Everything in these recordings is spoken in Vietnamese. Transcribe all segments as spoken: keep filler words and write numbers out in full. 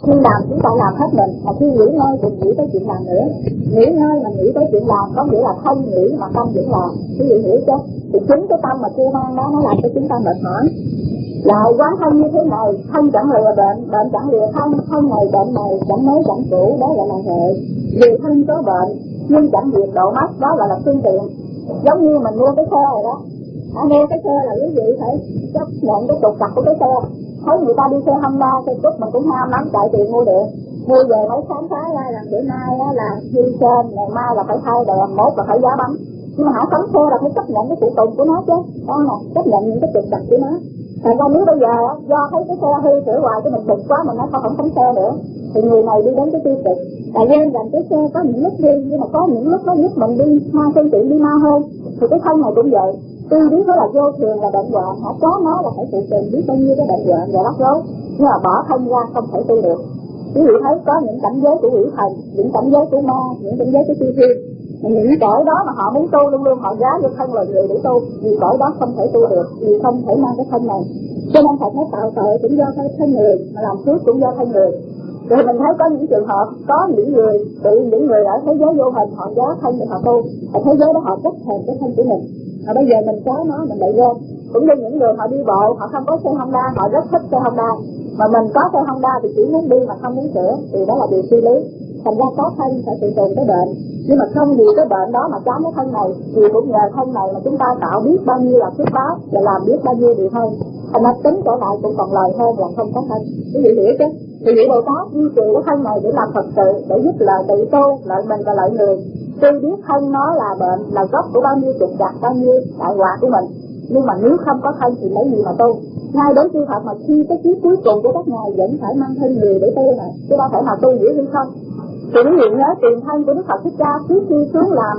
Khi làm chúng ta làm hết mình, mà khi nghỉ ngơi đừng nghĩ tới chuyện làm nữa. Nghỉ ngơi mà nghĩ tới chuyện làm có nghĩa là thân nghỉ mà tâm vẫn làm. Quý vị hiểu chứ? Thì chính cái tâm mà kêu mang đó nó làm cho chúng ta mệt mỏi. Lại quán thân như thế này, thân chẳng lìa bệnh, bệnh chẳng lìa thân, thân này bệnh này chẳng mới chẳng cũ, đó gọi là hệ. Vì thân có bệnh nhưng chẳng diệt độ mất, đó gọi là phương tiện. Giống như mình mua cái xe rồi đó, à, mua cái xe là quý vị phải chấp nhận cái trục trặc của cái xe. Thấy người ta đi xe Honda, xe chút mình cũng ham lắm, chạy tiền mua được. Mua về mới khám phá ra là bữa nay á là hy sen, ngày mai là phải thay đèn, mốt là phải giá bánh. Nhưng mà hãy cấm xe là phải chấp nhận cái phụ tùng của nó chứ, đó nè, chấp nhận những cái trục trặc của nó. Thành ra nếu bây giờ do thấy cái xe hư sửa hoài cái mình bực quá mình nói không không cấm xe nữa, thì người này đi đến cái tiêu cực. Tại nên rằng cái xe có những lúc đi, nhưng mà có những lúc nó giúp mình đi ha phương tiện đi mau hơn. Thì cái thân này cũng vậy. Tuy biết nó là vô thường là bệnh hoạn, họ có nó là phải phụ tình biết bao nhiêu cái bệnh hoạn và rắc rối, nhưng mà bỏ thân ra không thể tu được. Quý vị thấy có những cảnh giới của quỷ thần, những cảnh giới của ma, những cảnh giới của tiên thiên, những cõi đó mà họ muốn tu luôn luôn họ giá vô thân loài người để tu, vì cõi đó không thể tu được, vì không thể mang cái thân này. Cho nên Phật nói tạo tội cũng do cái thân người, mà làm phước cũng do thân người. Rồi mình thấy có những trường hợp, có những người, bị những người ở thế giới vô hình họ giá thân để họ tu, ở thế giới đó họ rất thèm cái thân của mình. Mà bây giờ mình có nó mình lại gom. Cũng như những người họ đi bộ, họ không có xe Honda, họ rất thích xe Honda. Mà mình có xe Honda thì chỉ muốn đi mà không muốn sửa, thì đó là điều phi lý. Thành ra có thân phải tự tồn cái bệnh. Nhưng mà không vì cái bệnh đó mà chán cái thân này, thì cũng nhờ thân này mà chúng ta tạo biết bao nhiêu là phước báo, và làm biết bao nhiêu điều hơn. Thành ra tính trở lại cũng còn lời hơn là không có thân. Quý vị hiểu chứ? Thì vị Bồ Tát duy trì cái thân này để làm Phật sự, để giúp lợi tự tu, lợi mình và lợi người. Tuy biết thân nó là bệnh, là gốc của bao nhiêu trục trặc, bao nhiêu đại họa của mình, nhưng mà nếu không có thân thì lấy gì mà tu? Ngay đến chư Phật mà khi cái kiếp cuối cùng của các ngài vẫn phải mang thân người để tu này, chứ đâu phải mà tu dễ hay không? Thì quý vị nhớ tiền thân của Đức Phật Thích Ca trước khi xuống làm,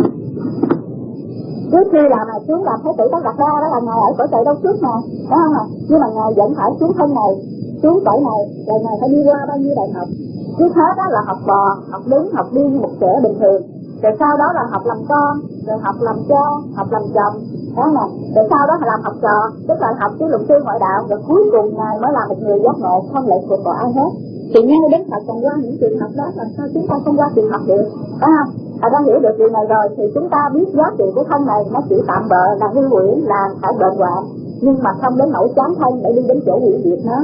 trước khi làm này xuống làm Thái tử Tất Đạt Đa, đó là ngài ở cõi trời đâu trước mà, đúng không ạ? Nhưng mà ngài vẫn phải xuống thân này, xuống cõi này, rồi ngài phải đi qua bao nhiêu đại học. Trước hết đó là học bò, học đứng, học đi như một trẻ bình thường. Rồi sau đó là học làm con, rồi học làm cha, học làm chồng, đó nè. Rồi sau đó là làm học trò, tức là học cái luận sư ngoại đạo, rồi cuối cùng ngài mới làm một người giác ngộ, không lệ thuộc vào ai hết. Thì ngay đến Phật còn qua những trường học đó, làm sao chúng ta không qua trường học được, phải không? À, đã hiểu được điều này rồi thì chúng ta biết giá trị của thân này nó chỉ tạm bợ là hư huyễn, là phải bệnh hoạn, nhưng mà không đến nỗi chán thân để đi đến chỗ hủy diệt nó.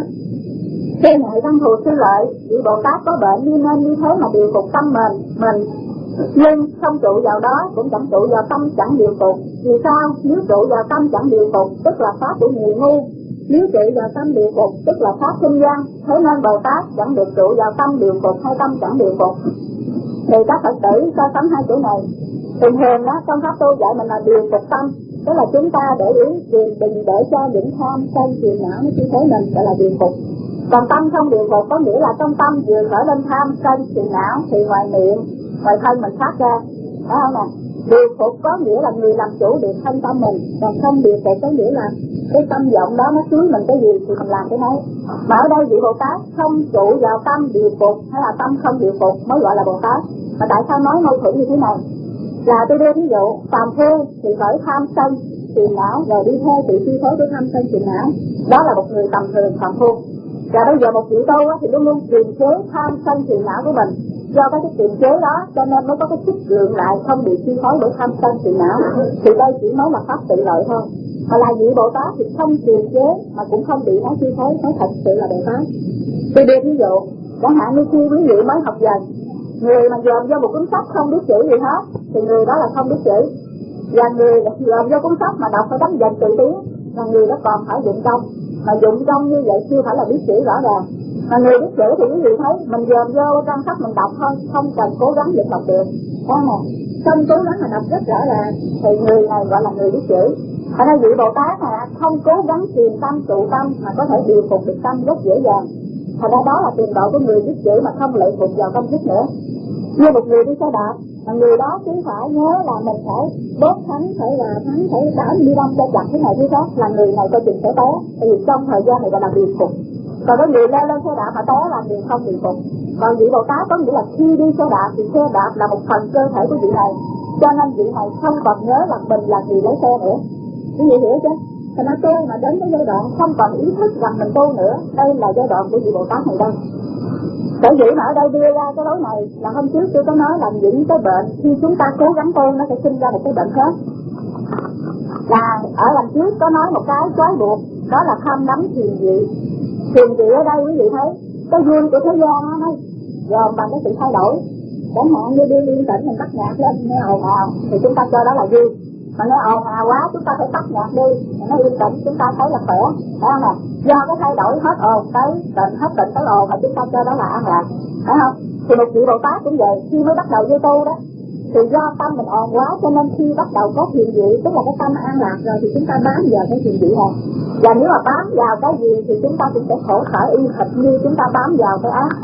Thế ngài Văn Thù Sư Lợi, vị Bồ Tát có bệnh như nên như thế mà điều phục tâm mình, mình nhưng không trụ vào đó cũng chẳng trụ vào tâm chẳng điều phục. Vì sao? Nếu trụ vào tâm chẳng điều phục tức là pháp của người ngu, nếu trụ vào tâm điều phục tức là pháp kinh văn. Thế nên Bồ Tát chẳng được trụ vào tâm điều phục hay tâm chẳng điều phục. Thì các Phật tử so sánh hai chỗ này. Thường thường đó trong pháp tu dạy mình là điều phục tâm, tức là chúng ta để ý đừng đừng để cho những tham sân phiền não nó chi phối mình, gọi là điều phục. Còn tâm không điều phục có nghĩa là trong tâm vừa khởi lên tham sân phiền não thì ngoài miệng, ngoài thân mình phát ra, phải không nè? Điều phục có nghĩa là người làm chủ được thân tâm mình, còn không điều phục có nghĩa là cái tâm vọng đó nó xúi mình cái gì thì mình làm cái đấy. Mà ở đây vị Bồ Tát không trụ vào tâm điều phục hay là tâm không điều phục mới gọi là Bồ Tát. Mà tại sao nói mâu thuẫn như thế này? Là tôi đưa ví dụ, phàm phu thì khởi tham sân phiền não rồi đi theo sự chi phối của tham sân phiền não, đó là một người tầm thường phàm phu. Và bây giờ một vị tu thì luôn luôn kiềm chế tham sân phiền não của mình. Do cái kiềm chế đó cho nên mới có cái sức lượng lại không bị chi phối bởi tham sân phiền não. Thì đây chỉ nói là pháp tự lợi thôi. Mà là vị Bồ Tát thì không kiềm chế mà cũng không bị nó chi phối, mới thật sự là Bồ Tát. Tôi đưa ví dụ, chẳng hạn như khi quý vị mới học dần, người mà dòm vô một cuốn sách không biết chữ gì hết thì người đó là không biết chữ. Và người dòm vô cuốn sách mà đọc phải đánh dần từ tiếng là người đó còn phải dụng công. Mà dụng công như vậy chưa phải là biết chữ rõ ràng. Mà người biết chữ thì quý vị thấy mình dòm vô trang sách mình đọc thôi, không cần cố gắng dịch đọc được, có không? Không cố gắng mà đọc rất rõ ràng thì người này gọi là người biết chữ. Ở đây vị Bồ Tát mà không cố gắng kiềm tâm trụ tâm mà có thể điều phục được tâm rất dễ dàng. Thật ra đó là tiền độ của người biết chữ mà không lệ thuộc vào công thức nữa. Như một người đi xe đạp, mà người đó cứ phải nhớ là mình phải đốt thắng, phải là thắng, phải đảo đi đông cho chặt thế này thế đó, là người này coi chừng sẽ té. Tại vì trong thời gian này gọi là điều phục. Còn có người leo lên xe đạp mà té là điều không điều phục. Còn vị Bồ Tát có nghĩa là khi đi xe đạp thì xe đạp là một phần cơ thể của vị này, cho nên vị này không còn nhớ là mình là người lái xe nữa. Quý vị hiểu chứ? Thì nó tu mà đến cái giai đoạn không còn ý thức rằng mình tu nữa, đây là giai đoạn của vị Bồ Tát này đâu. Sở dĩ mà ở đây đưa ra cái lối này là hôm trước tôi có nói là những cái bệnh khi chúng ta cố gắng tu nó sẽ sinh ra một cái bệnh khác. Là ở lần trước có nói một cái trói buộc, đó là tham đắm thiền vị. Thiền vị ở đây quý vị thấy cái vui của thế gian nó gồm bằng cái sự thay đổi. Chẳng hạn như đi liên tỉnh mình tắt nhạc lên nghe ồn ào thì chúng ta cho đó là vui. Mà nghe ồn ào quá chúng ta phải tắt nhạc đi, nó yên tĩnh chúng ta thấy là khỏe, phải không nè? Do cái thay đổi hết ồn tới tịnh, hết tịnh tới ồn mà chúng ta cho đó là an lạc, phải không? Thì một vị Bồ Tát cũng vậy, khi mới bắt đầu vô tu đó thì do tâm mình ồn quá cho nên khi bắt đầu có thiền vị, tức là cái tâm an lạc rồi thì chúng ta bám vào cái thiền vị này. Và nếu mà bám vào cái gì thì chúng ta cũng sẽ khổ sở y hệt như chúng ta bám vào cái ác.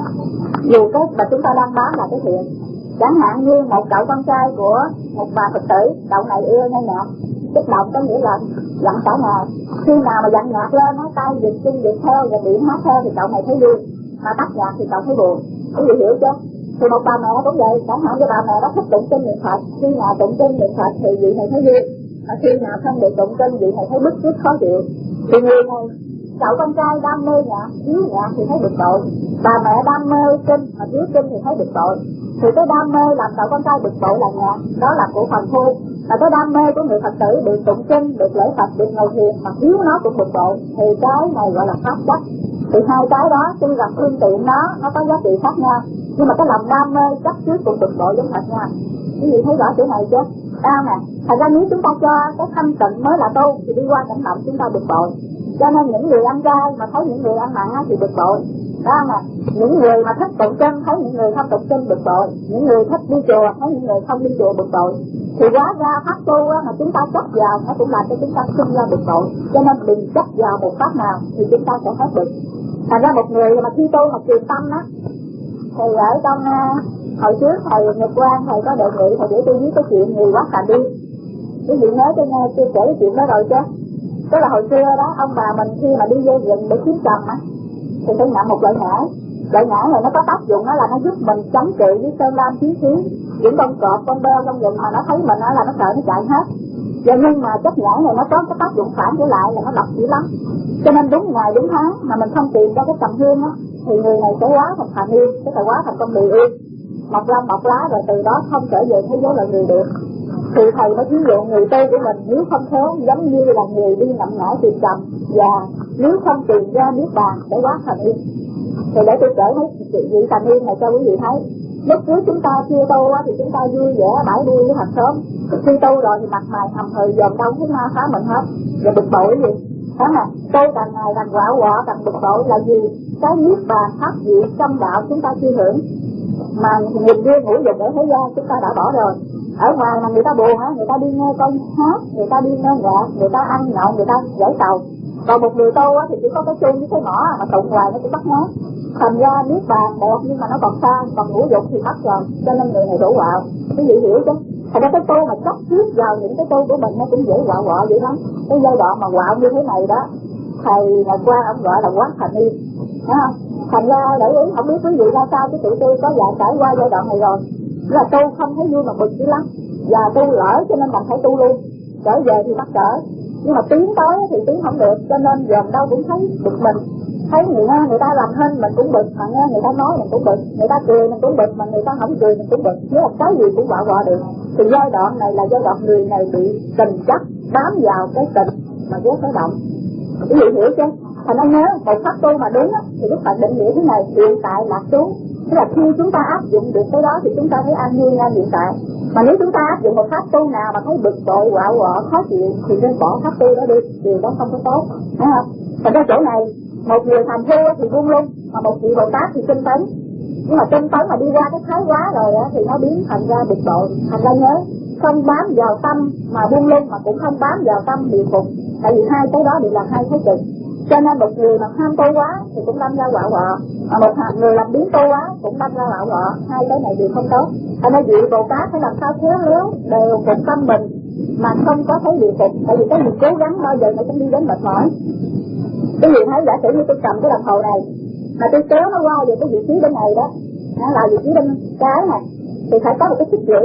Dù cái mà chúng ta đang bám là cái thiện. Chẳng hạn như một cậu con trai của một bà Phật tử, cậu này ưa nghe nhạc, kích động có nghĩa là giận cả ngày. Khi nào mà giận nhạc lên, nó tay giật chân giật theo và miệng hát theo thì cậu này thấy vui, mà tắt nhạc thì cậu thấy buồn. Quý vị hiểu chưa? Thì một bà mẹ cũng vậy, chẳng hạn như bà mẹ nó thích tụng kinh niệm Phật, khi nào tụng kinh niệm Phật thì vị này thấy vui, mà khi nào không được tụng kinh vị này thấy bức rứt khó chịu. Thì người này, cậu con trai đam mê nhạc, thiếu nhạc thì thấy bực bội, bà mẹ đam mê kinh mà thiếu kinh thì thấy bực bội. Thì cái đam mê làm cậu con trai bực bội là nhạc, đó là của phần phu. Và cái đam mê của người Phật tử được tụng kinh, được lễ Phật, được ngồi thiền mà thiếu nó cũng bực bội, thì cái này gọi là pháp chất. Thì hai cái đó tuy rằng phương tiện nó nó có giá trị khác nhau, nhưng mà cái lòng đam mê chấp trước cũng bực bội giống hệt nhau. Quý vị thấy rõ chữ này chưa? Đau nè. Thật ra nếu chúng ta cho cái thanh tịnh mới là tu thì đi qua cảnh động chúng ta bực bội. Cho nên những người ăn chay mà thấy những người ăn mặn thì bực bội. Đó nè. Những người mà thích tụng kinh thấy những người không tụng kinh bực bội. Những người thích đi chùa thấy những người không đi chùa bực bội. Thì hóa ra pháp tu mà chúng ta chấp vào nó cũng làm cho chúng ta sinh ra bực bội. Cho nên đừng chấp vào một pháp nào thì chúng ta sẽ hết bực. Thành ra một người mà khi tu mà truyền tâm đó, thì ở trong uh, hồi trước thầy Nhật Quang thầy có đề nghị thầy để tôi viết cái chuyện người quá thành đi. Quý vị nhớ cho nghe chia sẻ cái chuyện đó rồi chứ? Tức là hồi xưa đó ông bà mình khi mà đi vô rừng để kiếm trầm á thì phải ngậm một loại nhãn. Loại nhãn này nó có tác dụng đó là nó giúp mình chống cự với sơn lam chiến khí. Những con cọp, con beo trong rừng mà nó thấy mình đó là nó sợ nó chạy hết. Và nhưng mà chất nhãn này nó có cái tác dụng phản trở lại là nó độc dữ lắm. Cho nên đúng ngày đúng tháng mà mình không tìm ra cái trầm hương á thì người này sẽ hóa thành thành yên, sẽ phải hóa thành con người yên, mọc lông mọc lá rồi từ đó không trở về thế giới là người được. Thì thầy mới ví dụ người tu của mình nếu không khéo giống như là người đi ngậm ngã tìm trầm, và nếu không tìm ra niết bàn để hóa thành yên. Thì để tôi kể hết vị thành yên này cho quý vị thấy. Lúc trước chúng ta chưa tu thì chúng ta vui vẻ bãi đuôi với hàng xóm, khi tu rồi thì mặt mày hầm hừ dòm đông thấy ma phá mình hết, rồi bực bội cái gì đó nè. Tu càng ngày càng quạo quọ càng bực bội là gì? Cái niết bàn pháp vị trong đạo chúng ta chưa hưởng, mà nhìn riêng ngũ dục ở thế gian chúng ta đã bỏ rồi. Ở ngoài mà người ta buồn á, người ta đi nghe con hát, người ta đi nghe nhạc, người ta ăn nhậu, người ta giải sầu. Còn một người tu á thì chỉ có cái chuông với cái mỏ mà tụng hoài nó cũng bắt ngát. Thành ra niết bàn đẹp nhưng mà nó còn xa, còn ngũ dục thì mất rồi, cho nên người này đổ quạo. Quý vị hiểu chứ? Thành ra cái tu mà chấp trước vào những cái tu của mình nó cũng dễ quạo quọ vậy lắm. Cái giai đoạn mà quạo như thế này đó, thầy Ngọc Quang ông gọi là quá thành yên, thấy không? Thành ra để ý không biết quý vị ra sao, cái tụi tôi có dạy trải qua giai đoạn này rồi, là tu không thấy vui mà bực dữ lắm, và tu lỡ cho nên mình phải tu luôn, trở về thì mắc cỡ. Nhưng mà tiến tới thì tiến không được, cho nên dòm đâu cũng thấy bực mình. Thấy người nghe người ta làm hên mình cũng bực, mà nghe người ta nói mình cũng bực, người ta cười mình cũng bực, mà người ta không cười mình cũng bực. Nếu là cái gì cũng quạo quọ được. Thì giai đoạn này là giai đoạn người này bị tình chấp bám vào cái tình mà ghét cái động. Quý vị hiểu chưa? Thành ra nhớ một pháp tu mà đúng á, thì Đức Phật định nghĩa thế này: hiện tại lạc trú. Tức là khi chúng ta áp dụng được cái đó thì chúng ta thấy an vui ngay hiện tại. Mà nếu chúng ta áp dụng một pháp tu nào mà thấy bực bội, quạo quọ, khó chịu thì nên bỏ pháp tu đó đi, điều đó không có tốt, thấy không? Thành ra chỗ này một người thành thu thì buông lung, mà một vị Bồ Tát thì tinh tấn. Nhưng mà tinh tấn mà đi qua cái thái quá rồi á thì nó biến thành ra bực bội. Thành ra nhớ không bám vào tâm mà buông lung, mà cũng không bám vào tâm điều phục. Tại vì hai cái đó đều là hai thái cực. Cho nên một người mà ham tu quá thì cũng đâm ra quạo quọ, mà một người làm biến tu quá cũng đâm ra quạo quọ. Hai cái này đều không tốt. Thành ra vị Bồ Tát phải làm sao khéo léo đều phục tâm mình mà không có thấy điều phục. Tại vì cái gì cố gắng bao giờ nó cũng đi đến mệt mỏi. Cái gì thấy giả sử như tôi cầm cái đồng hồ này mà tôi kéo nó qua về cái vị trí bên này đó, nó là vị trí bên trái này, thì phải có một cái xích lưỡi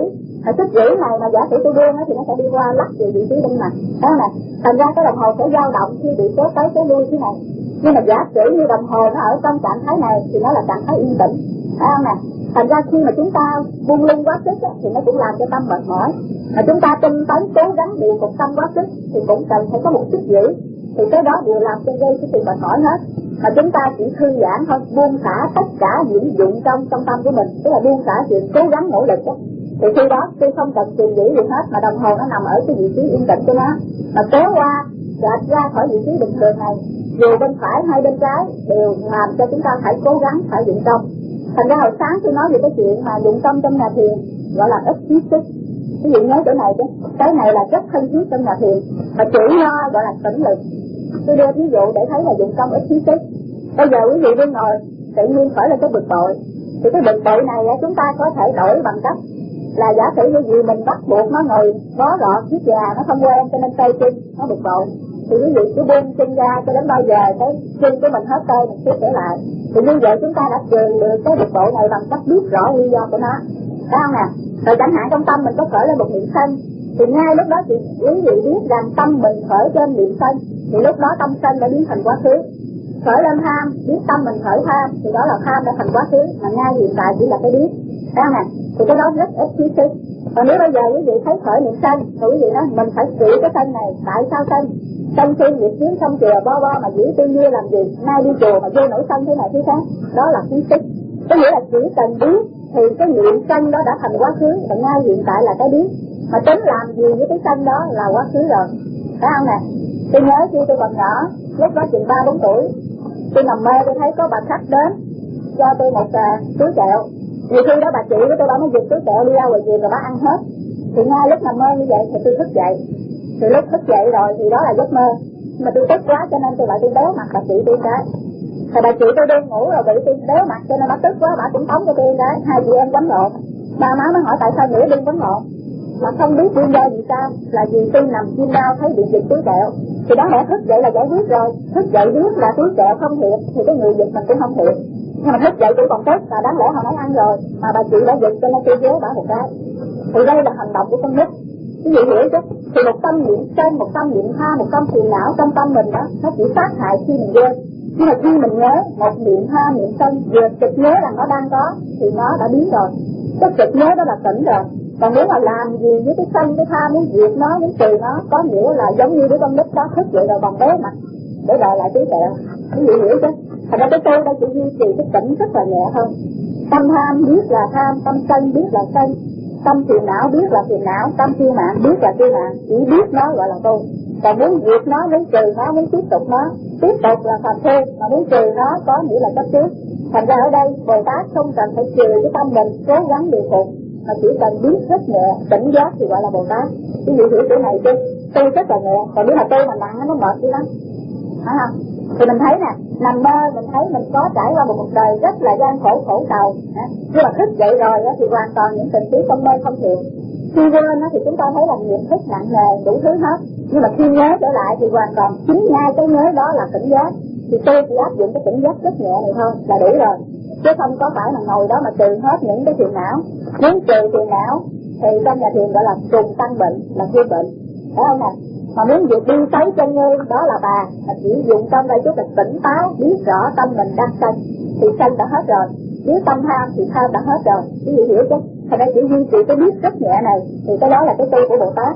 Ở tích dữ này mà giả sử tôi buông thì nó sẽ đi qua lắc về vị trí bên mặt, thấy không nè? Thành ra cái đồng hồ sẽ dao động khi bị kéo tới kéo lui thế này. Nhưng mà giả sử như đồng hồ nó ở trong trạng thái này thì nó là trạng thái yên tĩnh, thấy không nè? Thành ra khi mà chúng ta buông lung quá sức á, thì nó cũng làm cho tâm mệt mỏi. Mà chúng ta tinh tấn cố gắng điều phục tâm quá sức thì cũng cần phải có một chút giữ. Thì cái đó đều làm cho gây cái sự mệt mỏi hết. Mà chúng ta chỉ thư giãn thôi, buông xả tất cả những dụng trong trong tâm của mình, tức là buông xả chuyện cố gắng nỗ lực đó. Thì khi đó tôi không cần tìm giữ gì hết, mà đồng hồ nó nằm ở cái vị trí yên tĩnh của nó, mà kéo qua gạt ra khỏi vị trí bình thường này, dù bên phải hay bên trái đều làm cho chúng ta phải cố gắng phải dụng công. Thành ra hồi sáng tôi nói về cái chuyện mà dụng công trong nhà thiền gọi là ít khí sức. Ví dụ nhớ chỗ này chứ, cái này là rất thân thiết trong nhà thiền, và chữ lo gọi là tĩnh lực. Tôi đưa ví dụ để thấy là dụng công ít khí sức. Bây giờ quý vị đi ngồi tự nhiên khởi lên cái bực bội, thì cái bực bội này chúng ta có thể đổi bằng cách là giả sử như gì mình bắt buộc nó ngồi bó rọ chiếc già, nó không quen cho nên tê chân, nó bực bội. Thì quý vị cứ buông chân ra cho đến bao giờ cái chân của mình hết tê mình tiếp trở lại. Thì như vậy chúng ta đã trừ được cái bực bội này bằng cách biết rõ nguyên do của nó, phải không nè? Rồi chẳng hạn trong tâm mình có khởi lên một niệm sân, thì ngay lúc đó thì quý vị biết rằng tâm mình khởi trên niệm sân, thì lúc đó tâm sân đã biến thành quá khứ. Khởi lên tham, biết tâm mình khởi tham, thì đó là tham đã thành quá khứ, mà ngay hiện tại chỉ là cái biết, phải không nè? Thì cái đó rất ít khí sức. Còn nếu bây giờ quý vị thấy khởi niệm sân, thì quý vị nói mình phải trị cái sân này, tại sao sân? Sân khi việc kiếm không chùa bo bo mà giữ tư duy làm gì, nay đi chùa mà vô nổi sân thế này thế khác, đó là khí sức. Có nghĩa là chỉ cần biết thì cái niệm sân đó đã thành quá khứ, và ngay hiện tại là cái biết. Mà tính làm gì với cái sân đó là quá khứ rồi, phải không nè? Tôi nhớ khi tôi còn nhỏ, lúc đó chừng ba bốn tuổi, tôi nằm mơ tôi thấy có bà khách đến cho tôi một uh, túi kẹo. Nhiều khi đó bà chị của tôi bà mới giật túi kẹo đi ra ngoài vườn rồi bà ăn hết. Thì ngay lúc nằm mơ như vậy thì tôi thức dậy. Thì lúc thức dậy rồi thì đó là giấc mơ. Mà tôi tức quá cho nên tôi lại tôi đéo mặt bà chị tôi cái. Thì bà chị tôi đi ngủ rồi bị tôi đéo mặt cho nên bà tức quá, bà cũng tống cho tôi cái. Hai chị em quánh lộn. Ba má mới hỏi tại sao nghĩa đừng quánh lộn. Mà không biết nguyên do gì sao, là vì tôi nằm chim đau thấy bị giật túi kẹo. Thì đó lẽ thức dậy là giải quyết rồi. Thức dậy biết là túi kẹo không thiệt thì cái người giật mình cũng không thiệt. Nhưng mà thức dậy tôi còn tốt là đáng lẽ họ nói ăn rồi, mà bà chị đã giật cho nên tôi véo bà một cái. Thì đây là hành động của con nít. Quý vị hiểu chứ? Thì một tâm niệm sân, một tâm niệm tha, một tâm phiền não trong tâm mình đó, nó chỉ sát hại khi mình quên. Nhưng mà khi mình nhớ một niệm tha, niệm sân, vừa trực nhớ là nó đang có thì nó đã biến rồi. Cái trực nhớ đó là tỉnh rồi. Còn nếu mà làm gì với cái sân, cái tha, muốn diệt nó, muốn trừ nó, có nghĩa là giống như đứa con nít đó thức dậy rồi bằng bé mặt để đòi lại túi kẹo. Quý vị hiểu chứ? Thành ra cái tôi đây chỉ duy trì cái tỉnh rất là nhẹ hơn. Tâm tham biết là tham, tâm sân biết là sân, tâm phiền não biết là phiền não, tâm kiêu mạn biết là kiêu mạn, chỉ biết nó gọi là tôi. Còn muốn diệt nó, muốn trừ nó, muốn tiếp tục nó, tiếp tục là phàm phu, mà muốn trừ nó có nghĩa là chấp trước. Thành ra ở đây Bồ Tát không cần phải trừ cái tâm mình, cố gắng điều phục, mà chỉ cần biết rất nhẹ, tỉnh giác thì gọi là Bồ Tát. Quý vị hiểu chỗ này chứ? Tôi rất là nhẹ, còn nếu mà tôi mà nặng nó mệt dữ lắm, phải không? Thì mình thấy nè, nằm mơ mình thấy mình có trải qua một cuộc đời rất là gian khổ khổ sầu, nhưng mà thức dậy rồi thì hoàn toàn những tình tiết trong mơ không thiện. Khi quên thì chúng ta thấy là nghiệp thức nặng nề đủ thứ hết, nhưng mà khi nhớ trở lại thì hoàn toàn chính ngay cái nhớ đó là tỉnh giác. Thì tôi chỉ áp dụng cái tỉnh giác rất nhẹ này thôi là đủ rồi, chứ không có phải là ngồi đó mà trừ hết những cái phiền não. Muốn trừ phiền não thì trong nhà thiền gọi là trùng tăng bệnh, là tiêu bệnh, phải không nè? Mà muốn việc đi tới chân như đó là bà, mà chỉ dùng tâm đây chút là tỉnh táo, biết rõ tâm mình đang sân, thì sân đã hết rồi. Nếu tâm tham thì tham đã hết rồi. Quý vị hiểu chứ? Thành ra chỉ duy trì cái biết rất nhẹ này, thì cái đó là cái tu của Bồ Tát.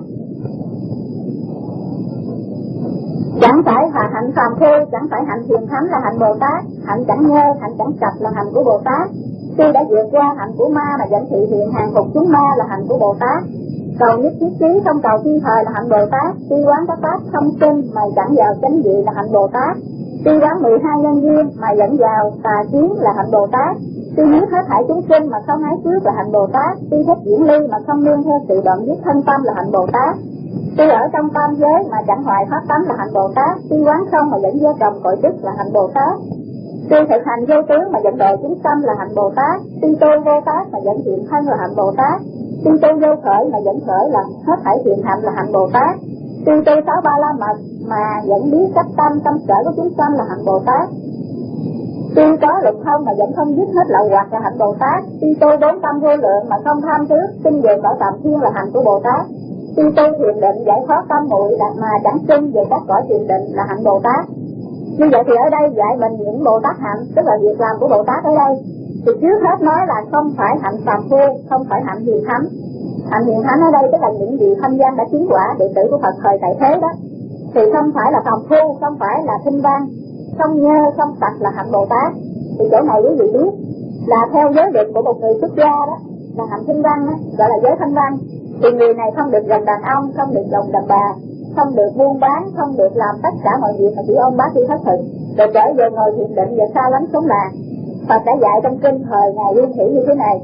Chẳng phải là hạnh phàm phu, chẳng phải hạnh thiền thánh là hạnh Bồ Tát, hạnh chẳng nhơ, hạnh chẳng sạch là hạnh của Bồ Tát. Khi đã vượt qua hạnh của ma mà dẫn thị hiện hàng phục chúng ma là hạnh của Bồ Tát. Cầu nhất thiết trí không cầu thiên thời là hạnh Bồ Tát. Tuy quán các pháp không sinh mà dẫn vào chánh vị là hạnh Bồ Tát. Tuy quán mười hai nhân duyên mà dẫn vào tà kiến là hạnh Bồ Tát. Tuy giết hết thảy chúng sinh mà không ái phước là hạnh Bồ Tát. Tuy thích diễn ly mà không nương theo sự đoạn giết thân tâm là hạnh Bồ Tát. Tuy ở trong tam giới mà chẳng hoại pháp tánh là hạnh Bồ Tát. Tuy quán không mà dẫn vô trồng cội đức là hạnh Bồ Tát. Tuy thực hành vô tướng mà dẫn độ chúng sanh là hạnh Bồ Tát. Tuy tu vô tác mà dẫn thiện thân là hạnh Bồ Tát. Tuy tu vô khởi mà dẫn khởi là hết thảy thiện hạnh là hạnh Bồ Tát. Tuy tu sáu ba la mật mà dẫn biết cách tâm tâm sở của chúng sanh là hạnh Bồ Tát. Tuy có lục thông mà vẫn không dứt hết lậu hoặc là hạnh Bồ Tát. Tuy tôi bốn tâm vô lượng mà không tham trước, xin về cõi Tạm Thiên là hạnh của Bồ Tát. Tuy tôi thiền định giải thoát tâm muội mà chẳng xin về các cõi thiền định là hạnh Bồ Tát. Như vậy thì ở đây dạy mình những Bồ Tát hạnh, tức là việc làm của Bồ Tát ở đây. Thì trước hết nói là không phải hạnh phàm phu, không phải hạnh hiền thánh. Hạnh hiền thánh ở đây tức là những vị thanh văn đã chứng quả đệ tử của Phật thời tại thế đó. Thì không phải là phàm phu, không phải là thinh văn, không nhơ, không sạch là hạnh Bồ Tát. Thì chỗ này quý vị biết là theo giới định của một người xuất gia đó, là hạnh thinh văn đó, gọi là giới thanh văn. Thì người này không được gần đàn ông, không được gần đàn bà, không được buôn bán, không được làm tất cả mọi việc mà chỉ ôm bát đi thất thực, rồi trở về ngồi thiền định và xa lánh sống làng. Phật đã dạy trong kinh thời Ngài Nguyên Thủy như thế này: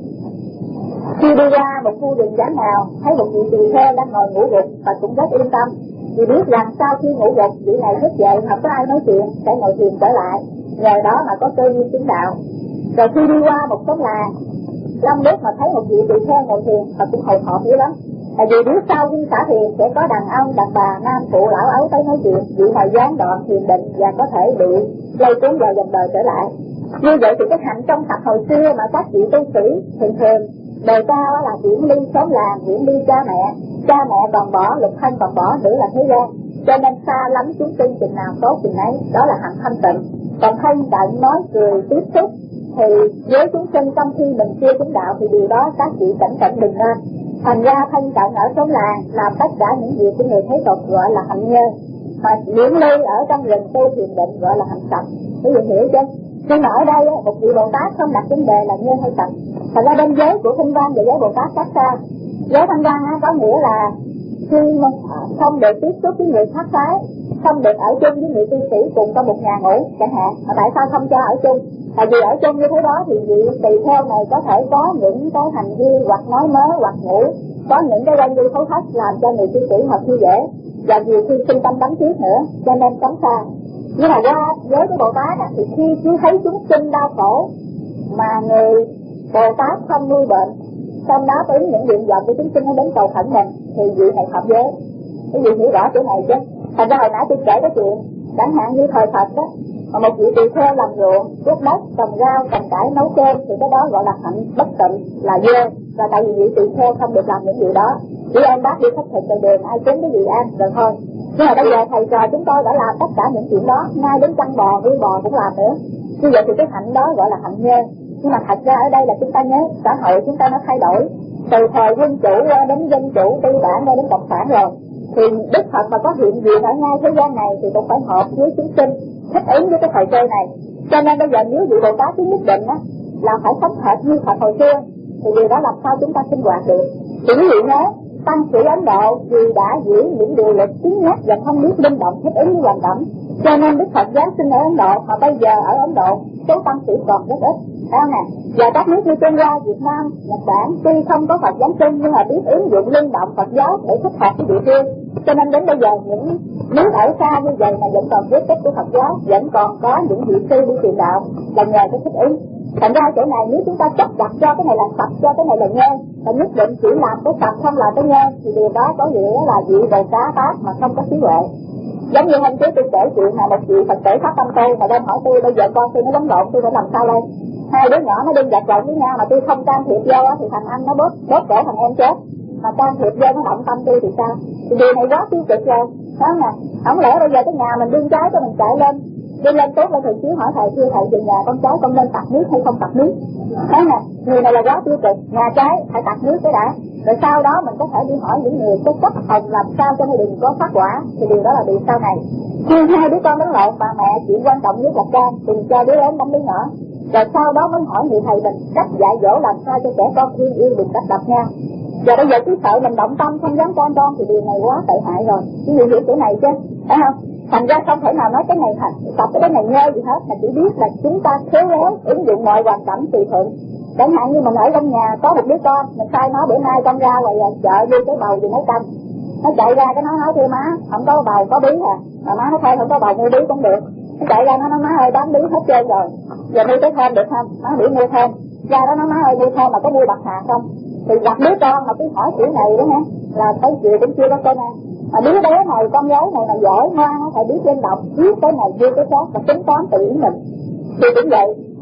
khi đi qua một khu rừng giã nào, thấy một vị tỳ kheo đang ngồi ngủ gục, Phật cũng rất yên tâm, vì biết rằng sau khi ngủ gục, vị này thức dậy không có ai nói chuyện, sẽ ngồi thiền trở lại, nhờ đó mà có cơ duyên chứng đạo. Rồi khi đi qua một xóm làng, trong lúc mà thấy một vị tỳ kheo ngồi thiền, Phật cũng hồi hộp dữ lắm. Tại vì biết sau khi xả thiền sẽ có đàn ông, đàn bà, nam phụ, lão ấu tới nói chuyện, vị này gián đoạn thiền định và có thể bị lây cuốn vào dòng đời trở lại. Như vậy thì cái hạnh trong tập hồi xưa mà các vị tu sĩ thường thường đề cao là viễn ly xóm làng, viễn ly cha mẹ, cha mẹ còn bỏ, lục thân còn bỏ, nữa là thế gian, cho nên xa lắm chúng sinh chừng nào tốt chừng ấy, đó là hạnh thanh tịnh. Còn thân cận nói cười tiếp xúc thì với chúng sinh trong khi mình chưa chứng đạo thì điều đó các vị cẩn thận đừng nên. Thành ra thân cận ở xóm làng làm tất cả những việc của người thế tục gọi là hạnh nhơ, mà viễn ly ở trong rừng tu thiền định gọi là hạnh sạch. Quý vị hiểu chưa? Nhưng mà ở đây một vị Bồ Tát không đặt vấn đề là nhơ hay sạch. Thành ra bên giới của Thanh Văn và giới Bồ Tát khác xa. Giới Thanh Văn có nghĩa là khi không được tiếp xúc với người khác phái, không được ở chung với người tu sĩ cùng trong một nhà ngủ chẳng hạn. Mà tại sao không cho ở chung? Tại vì ở chung như thế đó thì vị tỳ kheo này có thể có những cái hành vi hoặc nói mớ hoặc ngủ, có những cái quan vi xấu thất làm cho người tu sĩ hợp thư dễ, và nhiều khi sinh tâm đánh tiếc nữa, cho nên cấm xa. Nhưng mà qua với cái Bồ Tát á, thì khi cứ thấy chúng sinh đau khổ mà người Bồ Tát không nuôi bệnh, xong đó tới những nguyện vọng của chúng sinh nó đến cầu khẩn mình, thì vị này hợp giới. Cái vị hiểu rõ chỗ này chứ? Thành ra hồi nãy tôi kể cái chuyện chẳng hạn như thời Phật đó, mà một vị tỳ kheo làm ruộng, cuốc đất, trồng rau, trồng cải, nấu cơm, thì cái đó gọi là hạnh bất tịnh, là dơ. Và tại vì vị tỳ kheo không được làm những điều đó, chỉ em bác đi khất thực trên đường, ai cúng cái gì ăn rồi thôi. Nhưng mà bây giờ thầy trò chúng tôi đã làm tất cả những chuyện đó, ngay đến chăn bò, nuôi bò cũng làm nữa. Như vậy thì cái hạnh đó gọi là hạnh nhơ. Nhưng mà thật ra ở đây là chúng ta nhớ, xã hội chúng ta nó thay đổi, từ thời quân chủ qua đến dân chủ, tư bản qua đến cộng sản rồi. Thì Đức Phật mà có hiện diện ở ngay thế gian này thì cũng phải hợp với chúng sinh, thích ứng với cái thời cơ này. Cho nên bây giờ nếu vị Bồ Tát cứ nhất định á là phải sống hợp như Phật hồi xưa, thì điều đó làm sao chúng ta sinh hoạt được? Thì quý vị nhớ, tăng sĩ Ấn Độ vì đã giữ những điều luật cứng nhắc và không biết linh động thích ứng với hoàn cảnh, cho nên Đức Phật giáng sinh ở Ấn Độ, mà bây giờ ở Ấn Độ số tăng sĩ còn rất ít, thấy không nè? Và các nước như Trung Hoa, Việt Nam, Nhật Bản tuy không có Phật giáng sinh nhưng mà biết ứng dụng linh động Phật giáo để thích hợp với địa phương, cho nên đến bây giờ những nước ở xa như vậy mà vẫn còn biết cách của Phật giáo, vẫn còn có những vị sư đi truyền đạo là nhờ cái thích ứng. Thành ra chỗ này nếu chúng ta chấp đặt cho cái này là sạch, cho cái này là nhơ, và nhất định chỉ làm cái sạch không làm cái nhơ, thì điều đó có nghĩa là vị Bồ Tát mà không có trí huệ. Giống như hôm trước tôi kể chuyện là một vị Phật tử phát tâm tôi mà đang hỏi tôi bây giờ con tôi nó đánh lộn tôi phải làm sao đây? Hai đứa nhỏ nó đi giặt lộn với nhau mà tôi không can thiệp vô thì thằng anh nó bóp bóp cổ thằng em chết, mà can thiệp vô nó động tâm tôi thì sao? Thì điều này quá tiêu cực rồi, phải không nè? Không lẽ bây giờ cái nhà mình đương trái cho mình chạy lên đi lên tốt lên thường xíu hỏi thầy thưa thầy về nhà con cháu con nên tạt nước hay không tạt nước? Thấy nè, người này là quá tiêu cực, nhà trái phải tạt nước cái đã, rồi sau đó mình có thể đi hỏi những người có cấp hồng làm sao cho nó đừng có phát quả, thì điều đó là điều sau này. Khi hai đứa con đánh lộn bà mẹ chuyện quan trọng nhất là can, đừng cho đứa lớn đánh đứa nhỏ, rồi sau đó mới hỏi người thầy mình cách dạy dỗ làm sao cho trẻ con thương yêu đừng cách đập nhau. Giờ bây giờ cứ sợ mình động tâm không dám can con thì điều này quá tệ hại rồi, chứ người hiểu chỗ này chứ, phải không? Thành ra không thể nào nói cái này thành tập cái này nhơ gì hết, mà chỉ biết là chúng ta khéo léo ứng dụng mọi hoàn cảnh tùy thuận. Chẳng hạn như mình ở trong nhà có một đứa con, mình sai nó bữa nay con ra ngoài chợ đi cái bầu gì nấu canh, nó chạy ra cái nó nói thưa má không có bầu có bí à, mà má nó thôi không có bầu mua bí cũng được, nó chạy ra nó nói má ơi bán bí hết trơn rồi, giờ mua cái thêm được không? Má biểu mua thêm, ra đó nó má ơi mua thêm mà có mua bạc hà không? Thì gặp đứa con mà cứ hỏi kiểu này đó ha, là tới chiều cũng chưa có cơm ăn. Mà đứa bé này con gái này mà giỏi ngoan phải biết lên đọc, biết cái này biết cái khác và tính toán tự ý mình. Thì cũng vậy,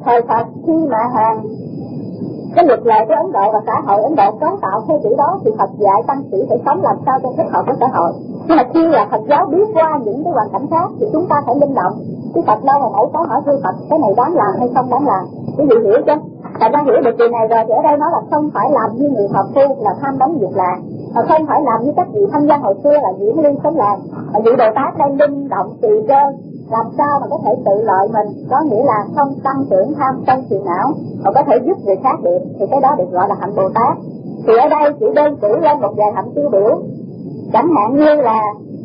Thời Phật khi mà hàng cái luật lệ của Ấn Độ và xã hội Ấn Độ sáng tạo theo kiểu đó thì Phật dạy tăng sĩ phải sống làm sao cho thích hợp với xã hội. Nhưng mà khi là Phật giáo biết qua những cái hoàn cảnh khác thì chúng ta phải linh động. Chứ Phật đâu mà nãy có hỏi thưa Phật cái này đáng làm hay không đáng làm. Quý vị hiểu chứ? Thành ra hiểu được điều này rồi thì ở đây nói là không phải làm như người hợp phu là tham đắm việc làm, mà không phải làm như các vị thanh văn hồi xưa là diễn liên sống làm, mà vị Bồ Tát đang linh động tùy cơ làm sao mà có thể tự lợi mình, có nghĩa là không tăng trưởng tham sân phiền não, mà có thể giúp người khác được, thì cái đó được gọi là hạnh Bồ Tát. Thì ở đây chỉ đơn cử lên một vài hạnh tiêu biểu, chẳng hạn như là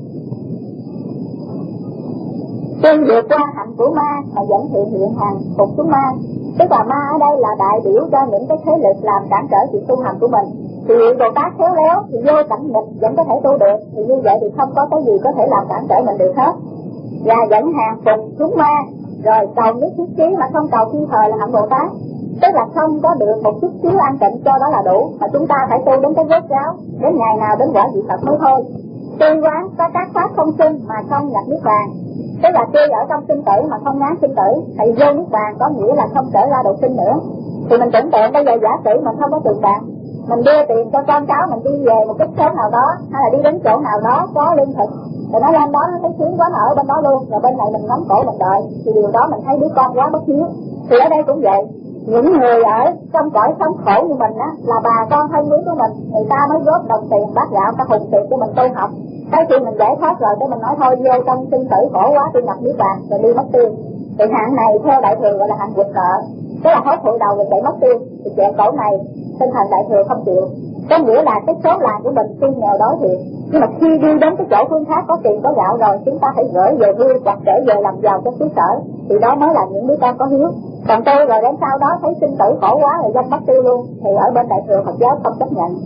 xuyên vượt qua hạnh của ma mà dẫn thiện hiện hàng phục chúng ma. Tức là ma ở đây là đại biểu cho những cái thế lực làm cản trở sự tu hành của mình. Thì Bồ Tát khéo léo thì vô cảnh nghịch vẫn có thể tu được, thì như vậy thì không có cái gì có thể làm cản trở mình được hết. Và dẫn hàng phục chúng ma, rồi cầu nước thiết trí mà không cầu khi thời là hạnh Bồ Tát. Tức là không có được một chút xíu an tịnh cho đó là đủ, mà chúng ta phải tu đến cái vết ráo, đến ngày nào đến quả vị Phật mới thôi. Tu quán có các pháp không sinh mà không nhập niết bàn. Tức là tuy ở trong sinh tử mà không ngán sinh tử, thì vô niết bàn có nghĩa là không trở ra độ sinh nữa. Thì mình tưởng tượng bây giờ giả sử mình không có tiền bạc, mình đưa tiền cho con cháu mình đi về một cái chỗ nào đó, hay là đi đến chỗ nào đó có lương thực, rồi nó lên đó nó thấy sướng quá, nó ở bên đó luôn, rồi bên này mình ngắm cổ mình đợi, thì điều đó mình thấy đứa con quá bất hiếu. Thì ở đây cũng vậy, những người ở trong cõi sống khổ như mình á, là bà con thân quý của mình, người ta mới góp đồng tiền bát gạo ta hùng tiền cho mình tu học. Cái khi mình giải thoát rồi cái mình nói thôi vô trong sinh tử khổ quá tôi nhập niết bàn rồi đi mất tiêu. Thì hạng này theo đại thừa gọi là hạng vượt nợ, tức là hốt hụi đầu rồi chạy mất tiêu. Thì chuyện cổ này tinh thần đại thừa không chịu, có nghĩa là cái số làng của mình tuy nghèo đói thiệt, nhưng mà khi đi đến cái chỗ phương khác có tiền có gạo rồi, chúng ta phải gửi về hưu hoặc trở về làm giàu cho xứ sở, thì đó mới là những đứa con có hiếu. Còn tôi rồi đến sau đó thấy sinh tử khổ quá rồi dâm mất tiêu luôn, thì ở bên đại thừa Phật giáo không chấp nhận.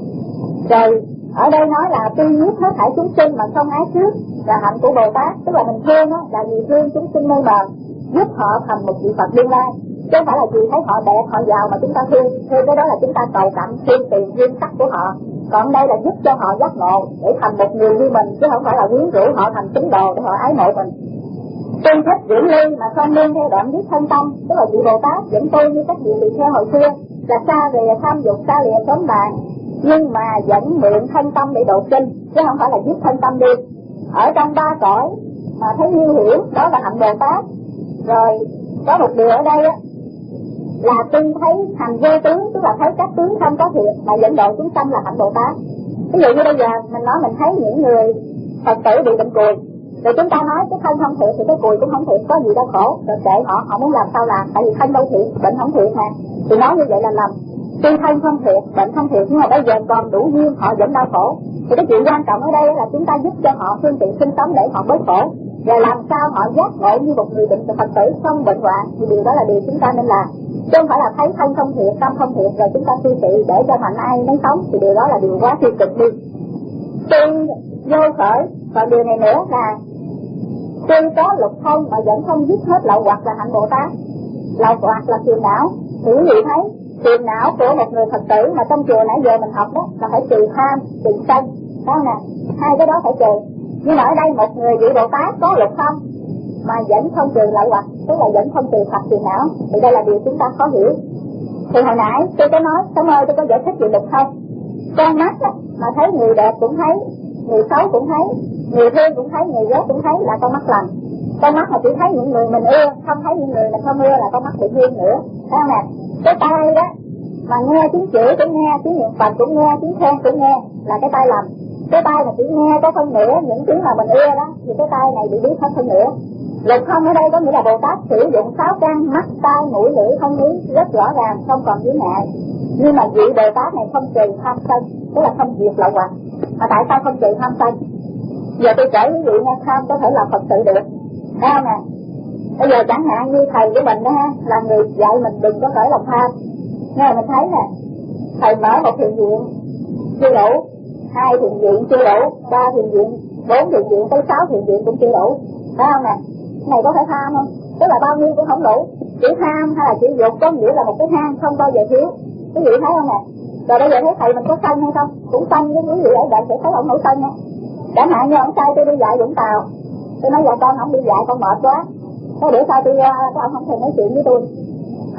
Rồi ở đây nói là tuy giết hết thảy chúng sinh mà không ái trước là hạnh của Bồ Tát, tức là mình thương á, là vì thương chúng sinh mê mờ, giúp họ thành một vị Phật đương lai, chứ không phải là vì thấy họ đẹp họ giàu mà chúng ta thương. Thương cái đó là chúng ta cầu cạnh thương tiền duyên sắc của họ, còn đây là giúp cho họ giác ngộ để thành một người như mình, chứ không phải là quyến rũ họ thành tín đồ để họ ái mộ mình. Tương thích viễn ly mà không nên theo đoạn giết thân tâm, tức là vị Bồ Tát vẫn tu như các vị tỳ kheo hồi xưa, là xa về tham dục xa lìa tóm bàn, nhưng mà vẫn mượn thân tâm để độ sinh, chứ không phải là giết thân tâm đi. Ở trong ba cõi mà thấy như hiểu, đó là hạnh Bồ Tát. Rồi có một điều ở đây á, là tuy thấy hành vô tướng, tức là thấy các tướng không có thiệt mà dẫn độ chúng sanh là hạnh Bồ Tát. Ví dụ như bây giờ mình nói mình thấy những người Phật tử bị bệnh cùi, rồi chúng ta nói cái thân không thiệt thì cái cùi cũng không thiệt, có gì đâu khổ, rồi kệ họ, họ muốn làm sao làm, tại vì thân đâu thiệt, bệnh không thiệt mà. Thì nói như vậy là lầm. Tuy thân không thiệt, bệnh không thiệt, nhưng mà bây giờ còn đủ duyên họ vẫn đau khổ. Thì cái chuyện quan trọng ở đây là chúng ta giúp cho họ phương tiện sinh sống để họ bớt khổ, rồi làm sao họ giác ngộ như một người bệnh Phật tử không bệnh hoạn, thì điều đó là điều chúng ta nên làm. Chứ không phải là thấy thân không thiệt, tâm không thiệt rồi chúng ta suy trị để cho mạnh ai mới sống, thì điều đó là điều quá tiêu cực đi. Tuy vô khởi, còn điều này nữa là tuy có lục thông mà vẫn không dứt hết lậu hoặc là hạnh Bồ Tát. Lậu hoặc là phiền não, thì quý vị thấy phiền não của một người Phật tử mà trong chùa nãy giờ mình học đó là phải trừ tham, trừ sân, đó nè, hai cái đó phải trừ. Nhưng mà ở đây một người vị Bồ Tát có lục thông mà vẫn không trừ lậu hoặc, tức là vẫn không trừ thật phiền não, thì đây là điều chúng ta khó hiểu. Thì hồi nãy tôi có nói, Sớm ơi tôi có giải thích về lục thông. Con mắt đó, mà thấy người đẹp cũng thấy, người xấu cũng thấy, người thương cũng thấy, người ghét cũng thấy là con mắt lành. Con mắt mà chỉ thấy những người mình ưa, không thấy những người mình không ưa là con mắt bị thương nữa, thấy không nè? Cái tai đó mà nghe tiếng chửi cũng nghe, tiếng niệm Phật cũng nghe, tiếng khen cũng nghe là cái tai lầm. Cái tai mà chỉ nghe có phân nửa những tiếng mà mình ưa đó thì cái tai này bị biết hết phân nửa. Lục thông ở đây có nghĩa là Bồ Tát sử dụng sáu căn mắt, tai, mũi, lưỡi, không lý rất rõ ràng, không còn giới ngại. Nhưng mà vị Bồ Tát này không trừ tham sân, tức là không diệt lậu hoặc. Mà tại sao không trừ tham sân? Giờ tôi kể quý vị nghe, tham có thể là Phật sự được, thấy không nè? Bây giờ chẳng hạn như thầy của mình đó ha, là người dạy mình đừng có khởi lòng tham. Nghe mình thấy nè, thầy mở một thiền viện chưa đủ, hai thiền viện chưa đủ, ba thiền viện, bốn thiền viện, tới sáu thiền viện cũng chưa đủ, thấy không nè? Cái này có phải tham không? Tức là bao nhiêu cũng không đủ. Chỉ tham hay là chỉ dục có nghĩa là một cái hang không bao giờ thiếu. Quý vị thấy không nè? Rồi bây giờ thấy thầy mình có sân hay không? Cũng sân với quý vị ở đây sẽ thấy ông nổi sân á. Chẳng hạn như ông trai tôi đi dạy Vũng Tàu, tôi nói dạ con không đi dạy con mệt quá. Thế bữa sau tôi ra, cái ông không thèm nói chuyện với tôi.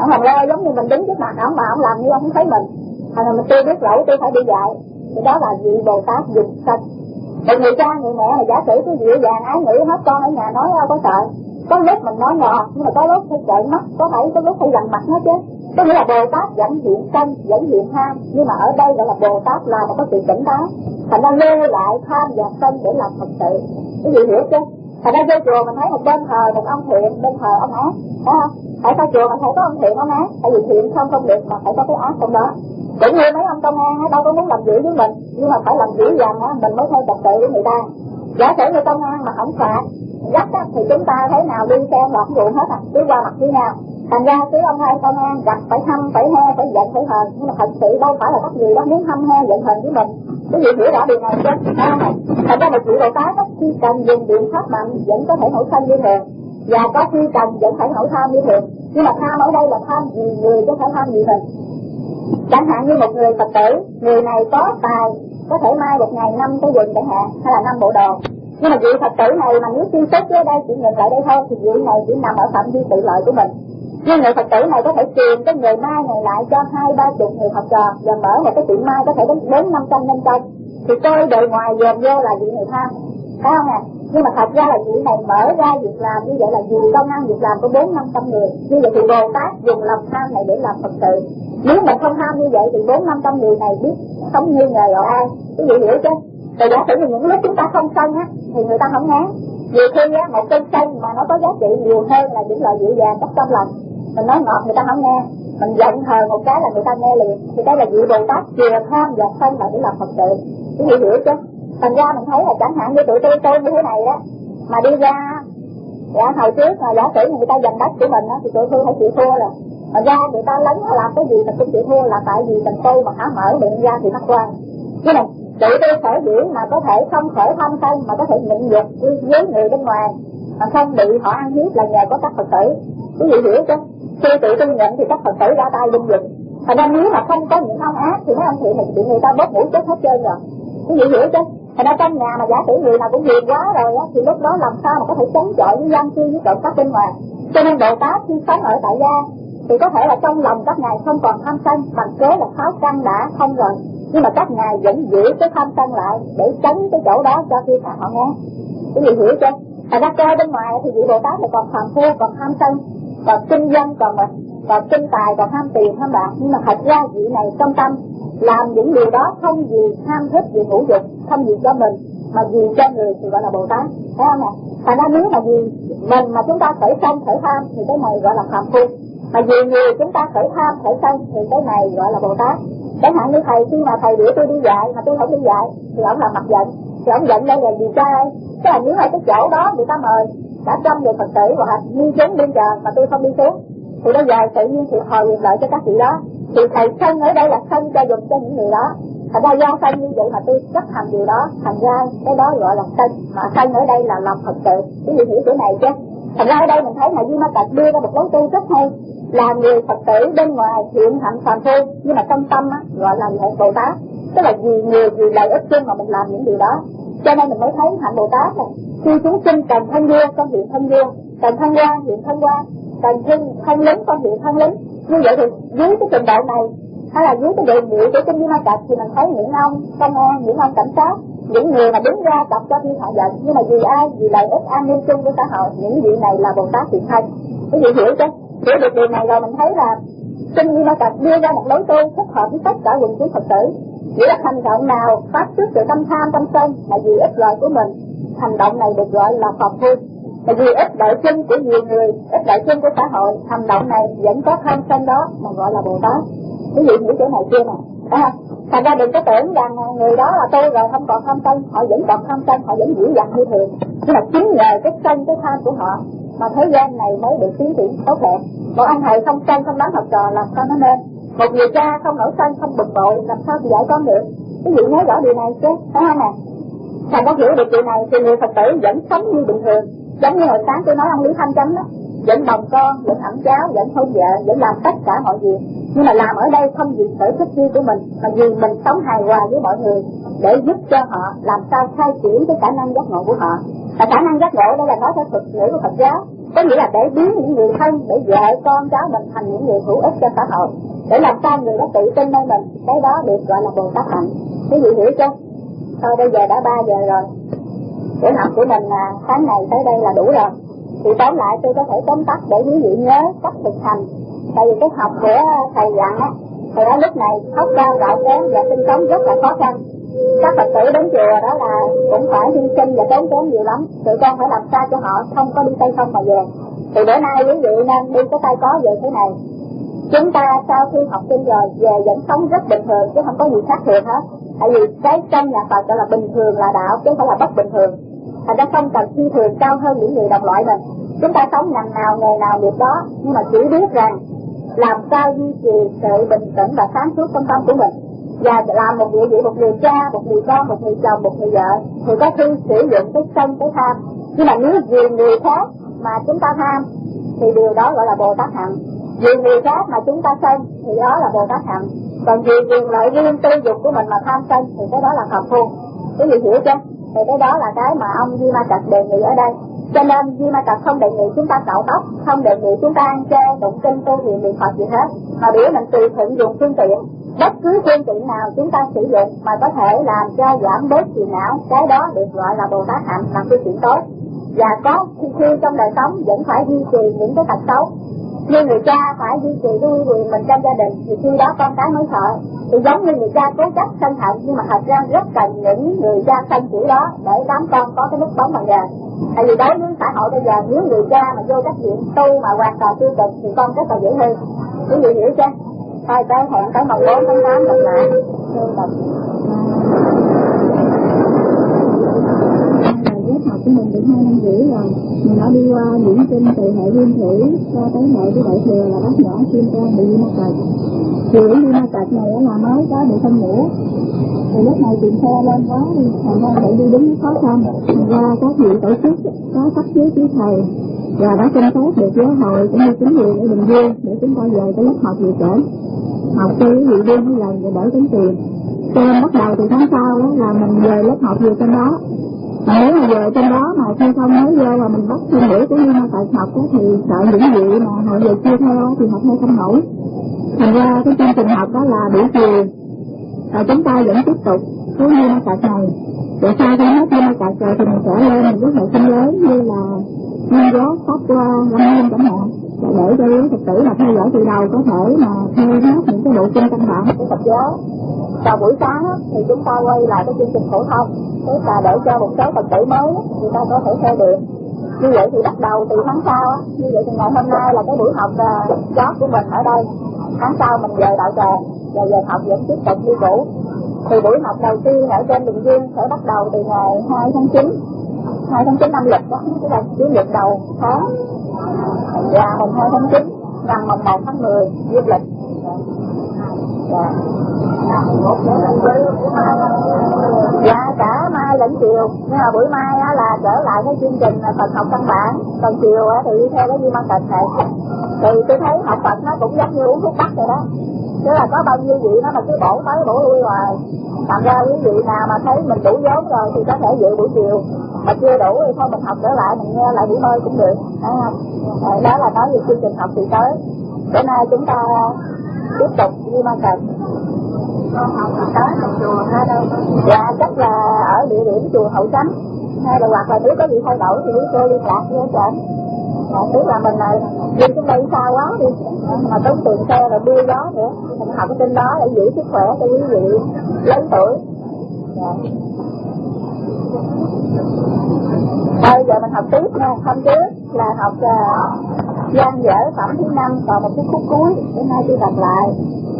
Ông làm lơ giống như mình đứng trước mặt ông mà ông làm như ông không thấy mình. Thành ra mình tôi biết lỗi tôi phải đi dạy. Thì đó là vị Bồ Tát dùng sanh. Một người cha người mẹ là giả sử cái dịu dàng ái ngữ hết con ở nhà nói đâu có sợ. Có lúc mình nói ngọt nhưng mà có lúc phải trợn mắt, có phải có lúc phải dằn mặt nó chứ. Có nghĩa là Bồ Tát vẫn hiện sân, vẫn hiện tham, nhưng mà ở đây gọi là Bồ Tát là một cái sự tỉnh táo. Thành ra lưu lại tham và sân để làm Phật sự. Cái gì hiểu chứ? Thành ra vô chùa mình thấy một bên thờ một ông thiện, bên thờ ông ác, phải không? Tại sao chùa mình thấy có ông thiện ông ác? Tại vì thiện không không được mà phải có cái ác trong đó. Cũng như mấy ông công an đâu có muốn làm dữ với mình, nhưng mà phải làm dữ dằn á mình mới theo trật tự với người ta. Giả sử như công an mà không phạt gắt á thì chúng ta thế nào đi xem là không ruộng hết à, cứ qua mặt với nhau. Thành ra cứ ông hai công an gặp phải hăm phải he phải giận phải hờn, nhưng mà thật sự đâu phải là các người đó muốn hăm he giận hờn với mình. Cái gì hiểu rõ điều này chứ? À, thành ra một vị Bồ Tát á, khi cần dùng biện pháp mạnh vẫn có thể nổi sân như thường, và có khi cần vẫn phải nổi tham như thường. Nhưng mà tham ở đây là tham vì người chứ không phải tham vì mình. Chẳng hạn như một người Phật tử, người này có tài, có thể mai một ngày năm cái quần chẳng hạn, hay là năm bộ đồ. Nhưng mà vị Phật tử này mà nếu suy xét ở đây chỉ nhìn lại đây thôi thì vị này chỉ nằm ở phạm vi tự lợi của mình. Nhưng người Phật tử này có thể truyền cái người mai này lại cho hai ba chục người học trò và mở một cái tiệm mai có thể đến bốn năm trăm nhân công. Thì coi bề ngoài dòm vô là vị này tham, phải không nè? Nhưng mà thật ra là vị này mở ra việc làm như vậy là vì công ăn việc làm của bốn năm trăm người. Như vậy thì Bồ Tát dùng lòng tham này để làm Phật sự. Nếu mình không tham như vậy thì bốn năm trăm người này biết không nghi ngờ vào ai. Cái gì hiểu chứ? Rồi giả sử như những lúc chúng ta không sân á thì người ta không ngán. Nhiều khi á một cơn sân mà nó có giá trị nhiều hơn là những lời dịu dàng trong tâm lòng. Mình nói ngọt người ta không nghe, mình giận hờn một cái là người ta nghe liền. Thì đây là vị Bồ Tát chừa tham và sân là để làm Phật sự. Cái gì hiểu chứ? Thành ra mình thấy là chẳng hạn như tụi tôi tôi như thế này đó mà đi ra dạ hồi trước mà giả sử người ta giành đất của mình á thì tụi tôi phải chịu thua rồi. Mà ra người ta lấn làm cái gì mình cũng chịu thua là tại vì mình tôi mà há mở miệng ra thì mắc quan. Chứ này tụi tôi khởi biểu mà có thể không khởi tham sân mà có thể nhịn nhục với người bên ngoài mà không bị họ ăn hiếp là nhờ có các Phật tử. Quý vị hiểu chứ? Khi tụi tôi nhận thì các Phật tử ra tay linh dụng. Thành ra nếu mà không có những ông ác thì mấy ông thiện thì bị người ta bóp mũi chết hết trơn rồi. Quý vị hiểu chứ? Thành ra trong nhà mà giả sử người nào cũng hiền quá rồi á thì lúc đó làm sao mà có thể chống chọi với gian chi với trộm cắp bên ngoài. Cho nên Bồ Tát khi sống ở tại gia thì có thể là trong lòng các ngài không còn tham sân bằng cớ là tháo căn đã không rồi, nhưng mà các ngài vẫn giữ cái tham sân lại để tránh cái chỗ đó cho khi họ nghe. Cái gì hiểu chứ? Thành ra coi bên ngoài thì vị Bồ Tát là còn phàm phu, còn tham sân, còn kinh doanh, còn còn kinh tài, còn tham tiền, tham bạc. Nhưng mà thật ra vị này trong tâm làm những điều đó không vì tham thích, vì ngũ dục, không vì cho mình mà vì cho người thì gọi là Bồ Tát, thấy không nè? Thành ra nếu mà vì mình mà chúng ta khởi sân khởi tham thì cái này gọi là phàm phu, mà vì người chúng ta khởi tham khởi sân thì cái này gọi là Bồ Tát. Chẳng hạn như thầy khi mà thầy biểu tôi đi dạy mà tôi không đi dạy thì ông làm mặt giận, thì ông giận đây là vì sao? Tức là nếu mà cái chỗ đó người ta mời cả trăm người Phật tử hoặc là như chúng bên trời mà tôi không đi xuống thì bây giờ tự nhiên thiệt hồi quyền lợi cho các vị đó. Thì thầy sân ở đây là sân cho dùng cho những người đó. Thành ra do sân như vậy mà tôi chấp hành điều đó, thành ra cái đó gọi là sân, mà sân ở đây là lòng Phật sự. Cái gì hiểu chỗ này chứ? Thành ra ở đây mình thấy là Di Ma Cật đưa ra một lối tu rất hay, là người Phật tử bên ngoài thiện hạnh phàm phu nhưng mà trong tâm á gọi là hạnh Bồ Tát, tức là vì người vì lợi ích chung mà mình làm những điều đó. Cho nên mình mới thấy hạnh Bồ Tát này khi chúng sinh cần thân vua con hiện thân vua, cần thân quan hiện thân quan, cần thân thân lính con hiện thân lính. Như vậy thì dưới cái trình độ này hay là dưới cái đề nghị của kinh Di Ma Cật thì mình thấy những ông công an, những ông cảnh sát, những người mà đứng ra đọc cho thiên hạ giận, nhưng mà vì ai? Vì lợi ích an ninh chung của xã hội, những vị này là Bồ Tát hiện thân. Cái gì hiểu chứ? Hiểu được điều này rồi mình thấy là kinh Di Ma Cật đưa ra một lối tu thích hợp với tất cả quần chúng Phật tử. Nghĩa là hành động nào phát xuất từ tâm tham tâm sân là vì ích lợi của mình, hành động này được gọi là phàm phu. Là vì ích lợi chung của nhiều người, ích lợi chung của xã hội, hành động này vẫn có tham sân đó mà gọi là Bồ Tát. Quý vị hiểu chỗ này chưa nè? À, thành ra đừng có tưởng rằng người đó là tu rồi không còn tham sân, họ vẫn còn tham sân, họ vẫn dữ dằn như thường. Nhưng mà chính nhờ cái sân cái tham của họ mà thế gian này mới được tiến triển tốt đẹp. Một ông thầy không sân không đánh học trò làm sao nó nên? Một người cha không nổi sân không bực bội làm sao thì dạy con được? Quý vị nhớ rõ điều này chứ, phải không nè? Thành đã hiểu được điều này thì người Phật tử vẫn sống như bình thường. Giống như hồi sáng tôi nói ông Lý Thanh Chánh đó, vẫn bồng con, vẫn ẵm cháu, vẫn hôn vợ, vẫn làm tất cả mọi việc. Nhưng mà làm ở đây không vì sở thích riêng của mình, mà vì mình sống hài hòa với mọi người để giúp cho họ làm sao khai triển cái khả năng giác ngộ của họ. Và khả năng giác ngộ đây là nói theo thuật ngữ của Phật giáo, Có nghĩa là để biến những người thân, để vợ con cháu mình thành những người hữu ích cho xã hội, để làm sao người đó tự tin nơi mình, cái đó được gọi là Bồ Tát hạnh. Quý vị hiểu chưa? Thôi bây giờ đã ba giờ rồi, buổi học của mình là sáng này tới đây là đủ rồi. Thì tóm lại tôi có thể tóm tắt để quý vị nhớ cách thực hành. Tại vì cái học của thầy dặn á, thầy ở lúc này khóc cao gạo kém và sinh sống rất là khó khăn. Các Phật tử đến chùa đó là cũng phải hy sinh và tốn kém nhiều lắm. Tụi con phải làm sao cho họ không có đi tay không mà về. Thì bữa nay quý vị nên đi cái tay có về thế này. Chúng ta sau khi học sinh rồi về vẫn sống rất bình thường chứ không có gì khác thường hết. Tại vì cái trong nhà Phật gọi là bình thường là đạo chứ không phải là bất bình thường. Thành ra không cần phi thường cao hơn những người đồng loại mình. Chúng ta sống ngành nào nghề nào việc đó, nhưng mà chỉ biết rằng làm sao duy trì sự bình tĩnh và sáng suốt trong tâm của mình, và làm một địa vị, một người cha, một người con, một người chồng, một người vợ, thì có khi sử dụng cái sân, cái tham. Nhưng mà nếu vì người khác mà chúng ta tham thì điều đó gọi là Bồ Tát hạnh. Vì người khác mà chúng ta sân thì đó là Bồ Tát hạnh. Còn vì quyền lợi riêng tư dục của mình mà tham sân thì cái đó là hợp phu. Quý vị hiểu chưa? Thì cái đó là cái mà ông Di Ma Cật đề nghị ở đây. Cho nên Di Ma Cật không đề nghị chúng ta cạo tóc, không đề nghị chúng ta ăn chay, tụng kinh, tu thiền, niệm Phật gì hết, mà biểu mình tùy thuận dùng phương tiện. Bất cứ phương tiện nào chúng ta sử dụng mà có thể làm cho giảm bớt phiền não, cái đó được gọi là Bồ Tát hạnh, là phương tiện tốt. Và có khi, khi trong đời sống vẫn phải duy trì những cái tật xấu. Như người cha phải duy trì cái quyền mình trong gia đình thì khi đó con cái mới sợ. Thì giống như người cha cố chấp sân hận, nhưng mà thật ra rất cần những người cha sân kiểu đó để đám con có cái nút bóng bằng gà. Tại vì đối với xã hội bây giờ nếu người cha mà vô trách nhiệm tu mà hoàn toàn tiêu cực thì con rất là dễ hư. Quý vị hiểu chưa? Thôi tới hẹn tới mồng bốn tháng tám gặp lại. Ghép học của mình được hai năm rưỡi rồi. Mình đã đi qua diễn kinh từ hệ nguyên thủy cho tới hệ của đại thừa là bác nhỏ chuyên trang bị Di Ma Cật. Thì ở Di Ma Cật này là mới có bị phân ngũ. Thì lúc này tìm xe lên quá thì thành ra phải đi đứng khó khăn. Thành ra các vị tổ chức có sắp xếp với thầy và đã xin phép được giáo hội cũng như chính quyền ở Bình Dương để chúng ta về cái lớp học gì trễ. Học cho quý vị riêng một lần rồi đỡ tính tiền. Cho nên bắt đầu từ tháng sau đó là mình về lớp học về trên đó. Mà nếu mà về trên đó mà khi không mới vô và mình bắt thêm buổi của Di Ma Cật học đó, thì sợ những vị mà họ về chưa theo thì học theo không nổi. Thành ra cái chương trình học đó là buổi chiều và chúng ta vẫn tiếp tục với Di Ma Cật này. Rồi sau khi hết Di Ma Cật rồi thì mình sẽ lên một cái hệ sinh lớn như là Nguyên Giác, Pháp Qua, Lâm Nguyên chẳng hạn, để cho quý Phật tử là theo dõi từ đầu có thể mà theo hết những cái bộ kinh căn bản của Phật giáo. Vào buổi sáng thì chúng ta quay lại cái chương trình phổ thông, tức là để cho một số Phật tử mới người ta có thể theo được. Như vậy thì bắt đầu từ tháng sau, như vậy thì ngày hôm nay là cái buổi học chót của mình ở đây. Tháng sau mình về Đạo Tràng và về học vẫn tiếp tục như cũ. Thì buổi học đầu tiên ở trên Bình Dương sẽ bắt đầu từ ngày hai tháng chín, hai tháng chín âm lịch đó, tức là chủ nhật đầu tháng, và mùng hai tháng chín ngày mùng một tháng mười dương lịch. Dạ. Dạ cả mai lẫn chiều, nhưng mà buổi mai á là trở lại cái chương trình Phật học căn bản, còn chiều á thì đi theo cái Di Ma Cật này. Thì tôi thấy học Phật nó cũng giống như uống thuốc bắc rồi đó, chứ là có bao nhiêu vị nó mà cứ bổ tới bổ lui hoài. Thành ra quý vị nào mà thấy mình đủ vốn rồi thì có thể dự buổi chiều, mà chưa đủ thì thôi mình học trở lại, mình nghe lại buổi hơi cũng được, thấy không? Đó là nói về chương trình học thì tới. Bữa nay chúng ta tiếp tục Di Ma Cật. Dạ chắc là ở địa điểm chùa Hậu Chánh, hay là hoặc là nếu có gì thay đổi thì quý cô liên lạc với trển. Dạ, tức là mình là đi xuống đây xa quá đi, mà tốn tiền xe rồi đưa gió nữa, mình học cái trên đó để giữ sức khỏe cho quý vị lớn tuổi. Dạ. Bây giờ mình học tiếp nha. Hôm trước là học uh, gian dở phẩm thứ năm, còn một cái khúc cuối bữa nay tôi đọc lại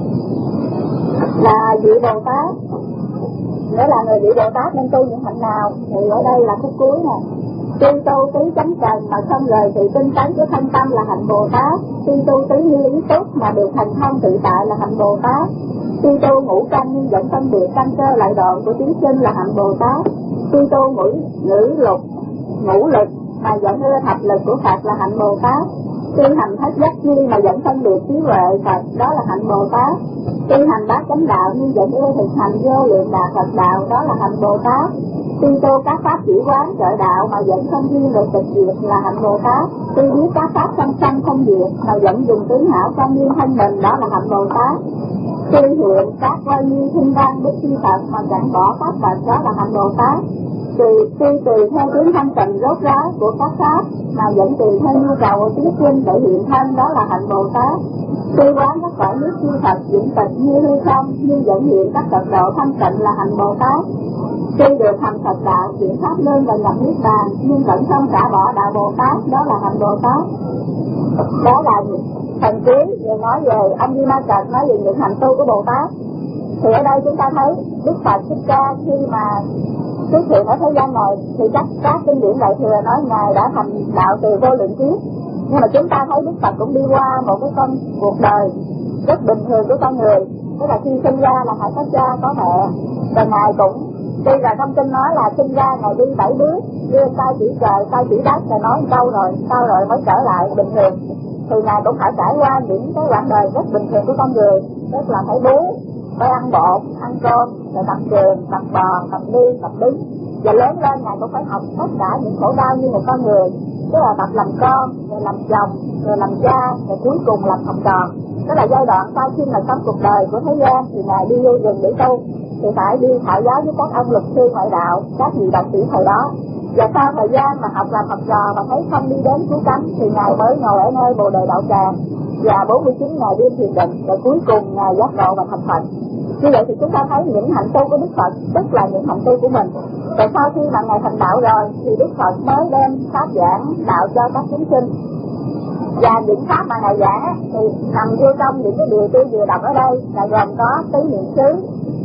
là vị Bồ Tát. Nghĩa là người vị Bồ Tát nên tu những hạnh nào, thì ở đây là khúc cuối nè. Tuy tu tứ chánh trần mà không rời sự tinh tấn của thân tâm là hạnh Bồ Tát. Tuy tu tứ như ý túc mà được thành thông tự tại là hạnh Bồ Tát. Tuy tu ngũ căn nhưng vẫn phân biệt căn cơ lại đoạn của chúng sinh là hạnh Bồ Tát. Tuy tu ngũ ngữ lục ngũ lực mà vẫn ưa thập lực của Phật là hạnh Bồ Tát. Tuy hành thất giác chi mà vẫn phân biệt trí huệ Phật đó là hạnh Bồ Tát. Tuy hành bát chánh đạo nhưng vẫn ưa thực hành vô lượng đà Phật đạo đó là hạnh Bồ Tát. Tuy tu các pháp chỉ quán trợ đạo mà vẫn không riêng được tịch diệt là hạnh Bồ Tát. Tuy biết các pháp sanh sanh không diệt mà vẫn dùng tướng hảo trang nghiêm thân mình, đó là hạnh Bồ Tát. Tuy hiện các voi như thiên đăng đức chi Phật mà chẳng bỏ các vật, đó là hạnh Bồ Tát. Tùy tuy tùy theo tướng thân tình rốt ráo của các pháp mà vẫn tùy theo nhu cầu của thí sinh để hiện thân, đó là hạnh Bồ Tát. Tuy quán các cõi nước chư Phật vĩnh tịch như hư không nhưng vẫn hiện các Phật độ thanh tịnh là hạnh Bồ Tát. Tuy được thành Phật đạo chuyển pháp luân và nhập niết bàn nhưng vẫn không xả bỏ đạo Bồ Tát, đó là hạnh Bồ Tát. Đó là phần cuối vừa nói về ông Di Ma Cật, nói về những hạnh tu của Bồ Tát. Thì ở đây chúng ta thấy Đức Phật Thích Ca khi mà xuất hiện ở thế gian này thì các các kinh điển Đại Thừa nói ngài đã thành đạo từ vô lượng kiếp. Nhưng mà chúng ta thấy Đức Phật cũng đi qua một cái con cuộc đời rất bình thường của con người, tức là khi sinh ra là phải có cha có mẹ, và ngài cũng tuy là trong kinh nói là sinh ra ngài đi bảy bước, đưa tay chỉ trời tay chỉ đất, rồi nói câu rồi sau rồi mới trở lại bình thường. Thì ngài cũng phải trải qua những cái quãng đời rất bình thường của con người, tức là phải bú, phải ăn bột, ăn cơm, rồi tập trường, tập bò, tập đi, tập đứng, và lớn lên ngài cũng phải học tất cả những khổ đau như một con người, tức là tập làm con, rồi làm chồng, rồi làm cha, rồi cuối cùng làm học trò. Đó là giai đoạn sau khi mà sống cuộc đời của thế gian thì ngài đi vô rừng để tu, thì phải đi thảo giáo với các ông luật sư ngoại đạo, các vị đạo sĩ thời đó. Và sau thời gian mà học làm học trò và thấy không đi đến cứu cánh thì ngài mới ngồi ở nơi Bồ Đề Đạo Tràng và bốn mươi chín ngày đêm thiền định, rồi cuối cùng ngài giác ngộ và thành Phật. Như vậy thì chúng ta thấy những hạnh tu của Đức Phật tức là những hạnh tu của mình. Rồi sau khi mà ngài thành đạo rồi thì Đức Phật mới đem pháp giảng đạo cho các chúng sinh. Và những pháp mà ngài giảng thì nằm vô trong những cái điều tôi vừa đọc ở đây, là gồm có tứ niệm xứ,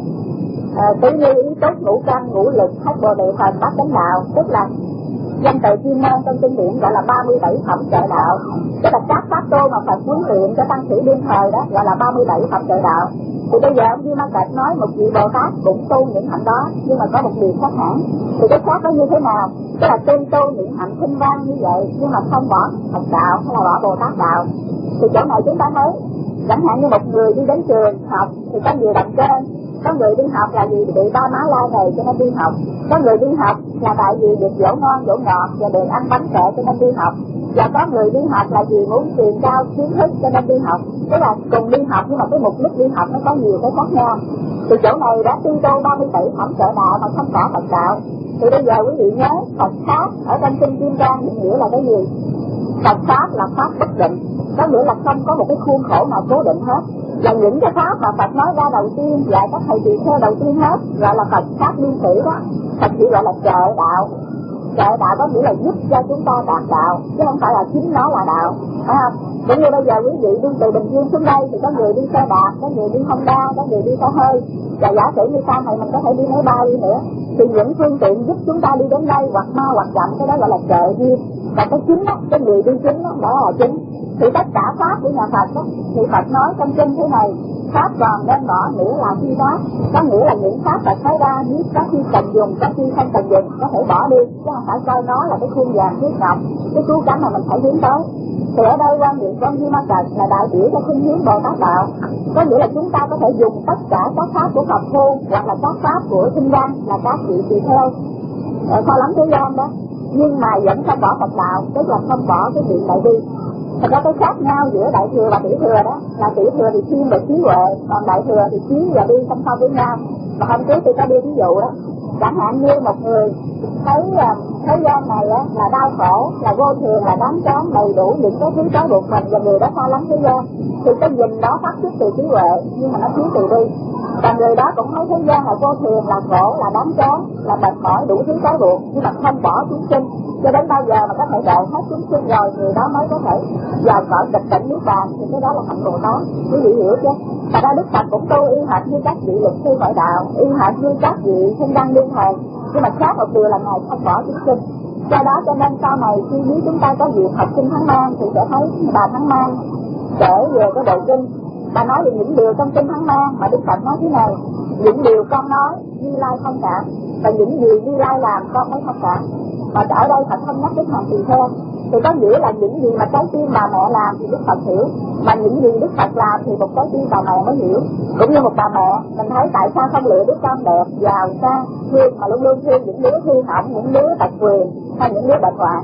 À, tứ như ý túc, ngũ căn, ngũ lực, hết bồ đề phần, bát chánh đạo, tức là danh từ chuyên môn trong kinh điển gọi là ba mươi bảy phẩm trợ đạo. Tức là các pháp tu mà Phật huấn luyện cho tăng sĩ đương thời đó gọi là ba mươi bảy phẩm trợ đạo. Thì bây giờ ông Di Ma Cật nói một vị Bồ Tát cũng tu những hạnh đó, nhưng mà có một điều khác hẳn. Thì cái khác đó như thế nào? Tức là tu tu những hạnh thinh văn như vậy nhưng mà không bỏ Phật đạo hay là bỏ Bồ Tát đạo. Thì chỗ này chúng ta thấy, chẳng hạn như một người đi đến trường học thì có nhiều đẳng trên. Có người đi học là vì bị ba má la rầy cho nên đi học. Có người đi học là tại vì được dỗ ngon dỗ ngọt và được ăn bánh kẹo cho nên đi học. Và có người đi học là vì muốn truyền cao kiến thức cho nên đi học. Tức là cùng đi học nhưng mà cái mục đích đi học nó có nhiều cái khác nhau. Thì chỗ này đã tuyên tô ba mươi bảy phẩm trợ đạo mà không có Phật đạo. Thì bây giờ quý vị nhớ Phật pháp ở trong kinh Kim Cang định nghĩa là cái gì? Phật pháp là pháp bất định, có nghĩa là không có một cái khuôn khổ nào cố định hết. Và những cái pháp mà Phật nói ra đầu tiên dạy các thầy tỳ kheo đầu tiên hết gọi là Phật pháp liên sĩ đó. Phật chỉ gọi là trợ đạo. Trợ đạo có nghĩa là giúp cho chúng ta đạt đạo, chứ không phải là chính nó là đạo, phải không? Cũng như bây giờ quý vị đi từ Bình Dương xuống đây thì có người đi xe đạp, có người đi Honda, có người đi xe hơi. Và giả sử như sau này mình có thể đi máy bay đi nữa, thì những phương tiện giúp chúng ta đi đến đây hoặc mau hoặc chậm, cái đó gọi là trợ duyên. Và cái chính đó, cái người đi chính đó, đó là chính. Thì tất cả pháp của nhà Phật đó, thì Phật nói trong kinh thế này, pháp còn nên bỏ nghĩa là phi pháp, có nghĩa là những pháp Phật nói ra biết có khi cần dùng, có khi không cần dùng, có thể bỏ đi, chứ không phải coi nó là cái khuôn vàng thiết ngọc, cái cứu cánh mà mình phải hướng tới. Thì ở đây quan niệm của ông Di Ma Cật là đại biểu cho khuynh hướng Bồ Tát đạo, có nghĩa là chúng ta có thể dùng tất cả các pháp của Phật môn hoặc là các pháp của Kinh Văn là các vị tỳ kheo ở kho lắm thế gian đó, nhưng mà vẫn không bỏ Phật đạo, tức là không bỏ cái chuyện đại bi. Thật ra cái khác nhau giữa đại thừa và tiểu thừa đó là tiểu thừa thì chuyên về trí huệ, còn đại thừa thì trí và bi song song với nhau. Mà hôm trước tôi có đưa ví dụ đó, chẳng hạn như một người thấy thế gian này á, là đau khổ, là vô thường, là đáng chán, đầy đủ những cái thứ trói buộc mình, và người đó xa lắm thế gian, thì cái nhìn đó phát xuất từ trí huệ nhưng mà nó thiếu từ bi. Và người đó cũng thấy thế gian là vô thường, là khổ, là đáng chán, là mệt mỏi, đủ thứ trói buộc, nhưng mà không bỏ chúng sinh. Cho đến bao giờ mà có thể độ hết chúng sinh rồi, người đó mới có thể vào cõi tịch tỉnh niết bàn, thì cái đó là hạnh Bồ Tát. Quý vị hiểu chứ? Thật ra Đức Phật cũng tu y hệt như các vị luật sư ngoại đạo, y hệt như các vị Kinh Văn đương thời, nhưng mà khác một điều là ngài không bỏ chúng sinh. Do đó cho nên sau này khi biết chúng ta có việc học kinh Thắng Mang thì sẽ thấy bà Thắng Mang kể về cái bộ kinh, bà nói về những điều trong kinh Thắng Mang mà Đức Phật nói thế này: những điều con nói Như Lai không cảm, và những gì Như Lai làm con mới không cảm. Mà ở đây Phật không nhắc đến hàng tỳ kheo, thì có nghĩa là những gì mà trái tim bà mẹ làm thì Đức Phật hiểu, mà những gì Đức Phật làm thì một trái tim bà mẹ mới hiểu. Cũng như một bà mẹ, mình thấy tại sao không lựa đứa con đẹp, giàu sang, thương, mà luôn luôn thương những đứa hư hỏng, những đứa tật quyền hay những đứa bệnh hoạn.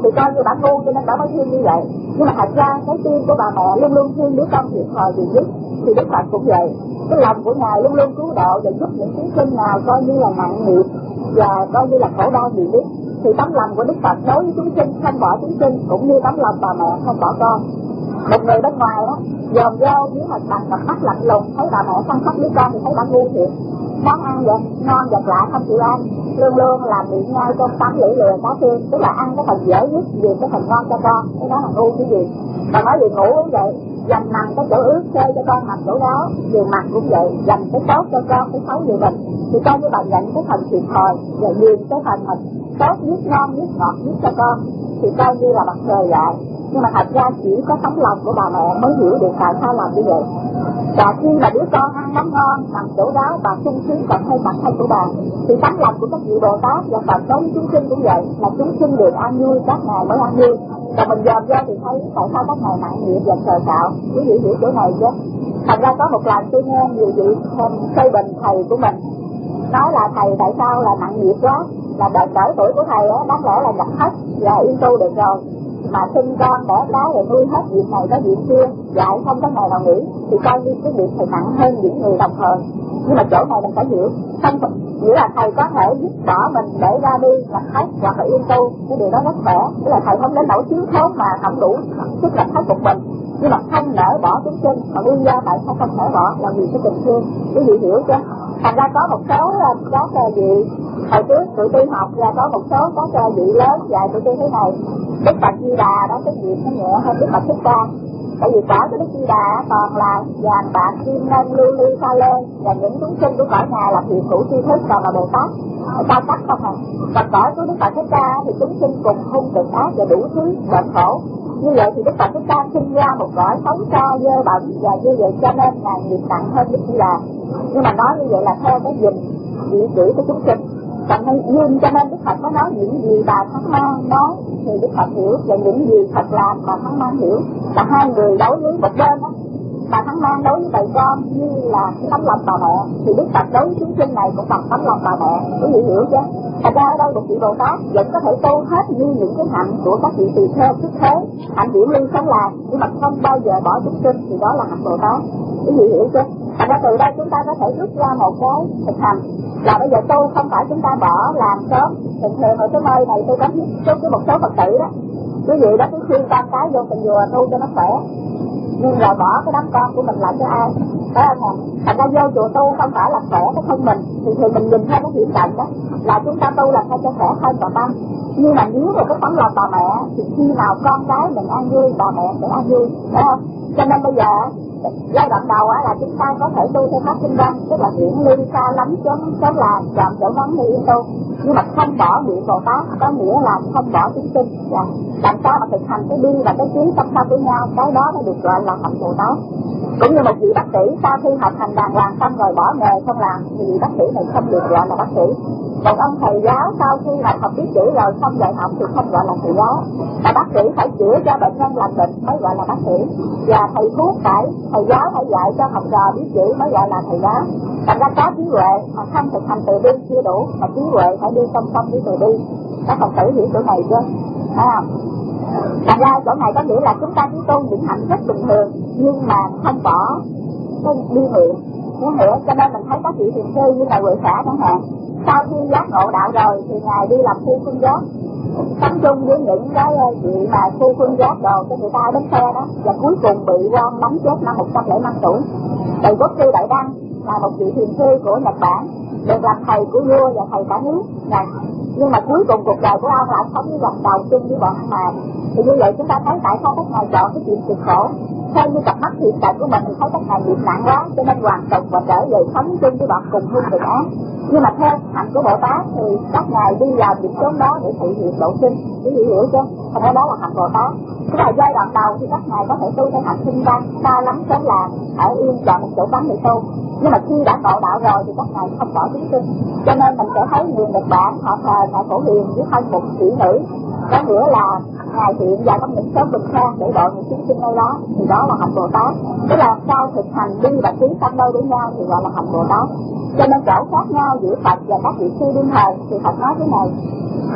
thì coi như bà ngu cho nên bà mới thương như vậy. Nhưng mà thật ra cái tim của bà mẹ luôn luôn thương đứa con thiệt thòi vì giúp. Thì Đức Phật cũng vậy, cái lòng của Ngài luôn luôn cứu độ và giúp những chúng sinh nào coi như là nặng nghiệp và coi như là khổ đau vì biết. Thì tấm lòng của Đức Phật đối với chúng sinh không bỏ chúng sinh, cũng như tấm lòng bà mẹ không bỏ con. Một người bên ngoài đó dòm vô dưới mặt bằng cặp mắt lạnh lùng, thấy bà mẹ chăm sóc đứa con thì thấy bà ngu thiệt. Món ăn vậy ngon vật lạ không chịu ăn, luôn luôn làm miệng nhai cơm tấm lưỡi lừa cá xương, tức là ăn cái phần dễ nhất vì cái phần ngon cho con. Cái đó là ngu cái gì. Bà nói gì ngủ cũng vậy, dành nằm cái chỗ ướt chơi cho con nằm chỗ đó, về mặt cũng vậy, dành cái tốt cho con, cái xấu về mình. Thì coi như bà nhận cái phần thiệt thòi và nhìn cái phần mình tốt nhất, ngon nhất, ngọt nhất cho con, thì coi như là mặt trời lại. Nhưng mà thật ra chỉ có tấm lòng của bà mẹ mới hiểu được tại sao làm như vậy. Và khi mà đứa con ăn món ngon nằm chỗ đó, bà sung sướng còn hơn bản thân của bà. Thì tấm lòng của các vị Bồ Tát và Phật đối với chúng sinh cũng vậy, là chúng sinh được an vui, các ngài mới an vui. Và mình dòm ra thì thấy tại sao các ngài nặng nghiệp và sờ cạo. Quý vị hiểu chỗ này chứ? Thật ra có một lần tôi nghe nhiều vị xây bình thầy của mình nói là thầy tại sao là nặng nghiệp quá, là đời cỡ tuổi của thầy á, đáng lẽ là nhập hết và yên tu được rồi, mà sinh con đẻ cái rồi nuôi hết việc này có việc kia, dạy không có ngày nào nghỉ, thì coi như cái việc thầy nặng hơn những người đồng thời. Nhưng mà chỗ này mình phải hiểu, không nghĩa là thầy có thể giúp bỏ mình để ra đi nhập hết hoặc là yên tu, cái điều đó rất khỏe, tức là thầy không đến nỗi thiếu thốn mà không đủ sức nhập hết một mình. Nhưng mà không nỡ bỏ chúng sinh, mà nguyên do tại sao không nỡ bỏ là vì cái tình thương. Quý vị hiểu chứ? Thành ra có một số các vị hồi trước tụi tôi học là có một số các vị lớn dạy tụi tôi thế này: Đức Phật Di Đà đó cái việc nó nhẹ hơn Đức Phật Thích Ca. Tại vì cả cái Đức Di Đà còn là vàng bạc kim ngân lưu ly pha lê, và những chúng sinh của cõi nhà là thiện thủ tri thức, còn là Bồ Tát cao cấp không à. Và cõi của Đức Phật Thích Ca thì chúng sinh cùng hung cực ác và đủ thứ bệnh khổ. Như vậy thì Đức Phật Thích Ca sinh ra một cõi xấu xa dơ bẩn, và như vậy cho nên ngài nghiệp nặng hơn Đức Di Đà. Nhưng mà nói như vậy là theo cái nhìn vị chỉ của chúng sinh. Còn nhưng cho nên Đức Phật mới nói những gì bà Thắng Mang nói thì Đức Phật hiểu, và những gì Phật làm bà Thắng Mang hiểu. Và hai người đối với một bên đó, bà Thắng Mang đối với bầy con như là tấm lòng bà mẹ, thì Đức Phật đối với chúng sinh này cũng bằng tấm lòng bà mẹ. Quý vị hiểu chứ? Thật ra ở đây một vị Bồ Tát vẫn có thể tu hết như những cái hạnh của các vị tỳ kheo xuất thế, hạnh điển ly sống làng, nhưng mà không bao giờ bỏ chúng sinh, thì đó là hạnh Bồ Tát. Quý vị hiểu chứ? Thật ra từ đây chúng ta có thể rút ra một cái thực hành là bây giờ tu không phải chúng ta bỏ làm sớm. Thường thường ở cái nơi này tôi có tiếp với một số Phật tử đó, quý vị đó cứ khuyên con cái vô thành dùa tu cho nó khỏe, nhưng rồi bỏ cái đám con của mình lại cho ai? Phải không ạ? Thật ra vô chùa tu không phải là khỏe cái thân mình, thì thì mình nhìn theo cái hiện trạng đó là chúng ta tu là sao cho khỏe hơn bà tâm. Nhưng mà nếu mà cái tấm lòng bà mẹ thì khi nào con cái mình an vui, bà mẹ sẽ an vui, phải không? Cho nên bây giờ giai đoạn đầu á là chúng ta có thể tu theo pháp kinh văn, tức là điển ly xa lắm chốn chốn làng, chọn chỗ vắng đi yên tu, nhưng mà không bỏ niệm Bồ Tát, có nghĩa là không bỏ chúng sinh. Dạ. Làm sao mà thực hành cái bi và cái trí song song với nhau, cái đó mới được gọi là hạnh Bồ Tát. Cũng như một vị bác sĩ sau khi học hành đàng hoàng xong rồi bỏ nghề không làm, thì vị bác sĩ này không được gọi là bác sĩ. Một ông thầy giáo sau khi học học biết chữ rồi không dạy học thì không gọi là thầy giáo. Và bác sĩ phải chữa cho bệnh nhân lành bệnh mới gọi là bác sĩ. Và thầy thuốc phải, thầy giáo phải dạy cho học trò biết chữ mới gọi là thầy giáo. Thành ra có trí huệ mà không thực hành từ bi chưa đủ, mà trí huệ phải đi song song với từ bi. Các Phật tử hiểu chỗ này chưa? À, thành ra chỗ này có nghĩa là chúng ta chỉ tu những hạnh rất bình thường, nhưng mà không bỏ cái bi nguyện. Muốn hiểu, cho nên mình thấy các vị thiền sư như là Huệ Xã chẳng hạn, sau khi giác ngộ đạo rồi thì ngài đi làm phu phương giác, sống chung với những cái vị mà phu phương giác đồ cho người ta đến xe đó, và cuối cùng bị quan bắn chết năm một trăm lẻ năm tuổi. Thầy Quốc sư Đại Đăng là một vị thiền sư của Nhật Bản, được làm thầy của vua và thầy cả nước. Này, nhưng mà cuối cùng cuộc đời của ông lại sống với dòng đầu chung với bọn ăn mày. Thì như vậy chúng ta thấy tại sao các ngài chọn cái chuyện cực khổ. Theo như cặp mắt hiện tại của mình thì thấy các ngài nghiệp nặng quá, cho nên hoàn tục và trở về sống chung với bọn cùng hung cực ác. Nhưng mà theo hạnh của Bồ Tát thì các ngài đi vào những chốn đó để thị hiện độ sinh. Quý vị hiểu chưa? Thành ra đó là hạnh Bồ Tát. Cái là giai đoạn đầu thì các ngài có thể tu theo hạnh sinh văn, xa lắm sống làm, ở yên chọn một chỗ vắng để tu. Nhưng mà khi đã ngộ đạo rồi thì các ngài không bỏ chúng sinh. Cho nên mình sẽ thấy người Nhật Bản họ thờ ngài Phổ Hiền với thân một sĩ nữ, có nghĩa là ngài hiện và có những số bình khang để độ những chúng sinh nơi đó, thì đó là hạnh Bồ Tát. Tức là sau thực hành đi và trí tâm đôi với nhau thì gọi là hạnh Bồ Tát. Cho nên chỗ khác nhau giữa Phật và các vị sư đương thời thì Phật nói thế này: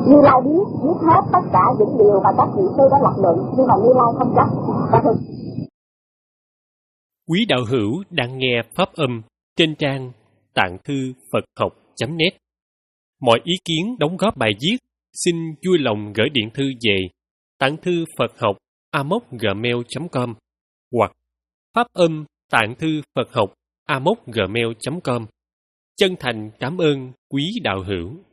Như Lai biết, biết hết tất cả những điều mà các vị sư đã lập luận, nhưng mà Như Lai không chấp và thực. Quý đạo hữu đang nghe pháp âm trên trang tạng thư Phật học chấm net. Mọi ý kiến đóng góp bài viết xin vui lòng gửi điện thư về tạng thư Phật học a mốc gmail chấm com hoặc pháp âm tạng thư Phật học a mốc gmail chấm com. Chân thành cảm ơn quý đạo hữu.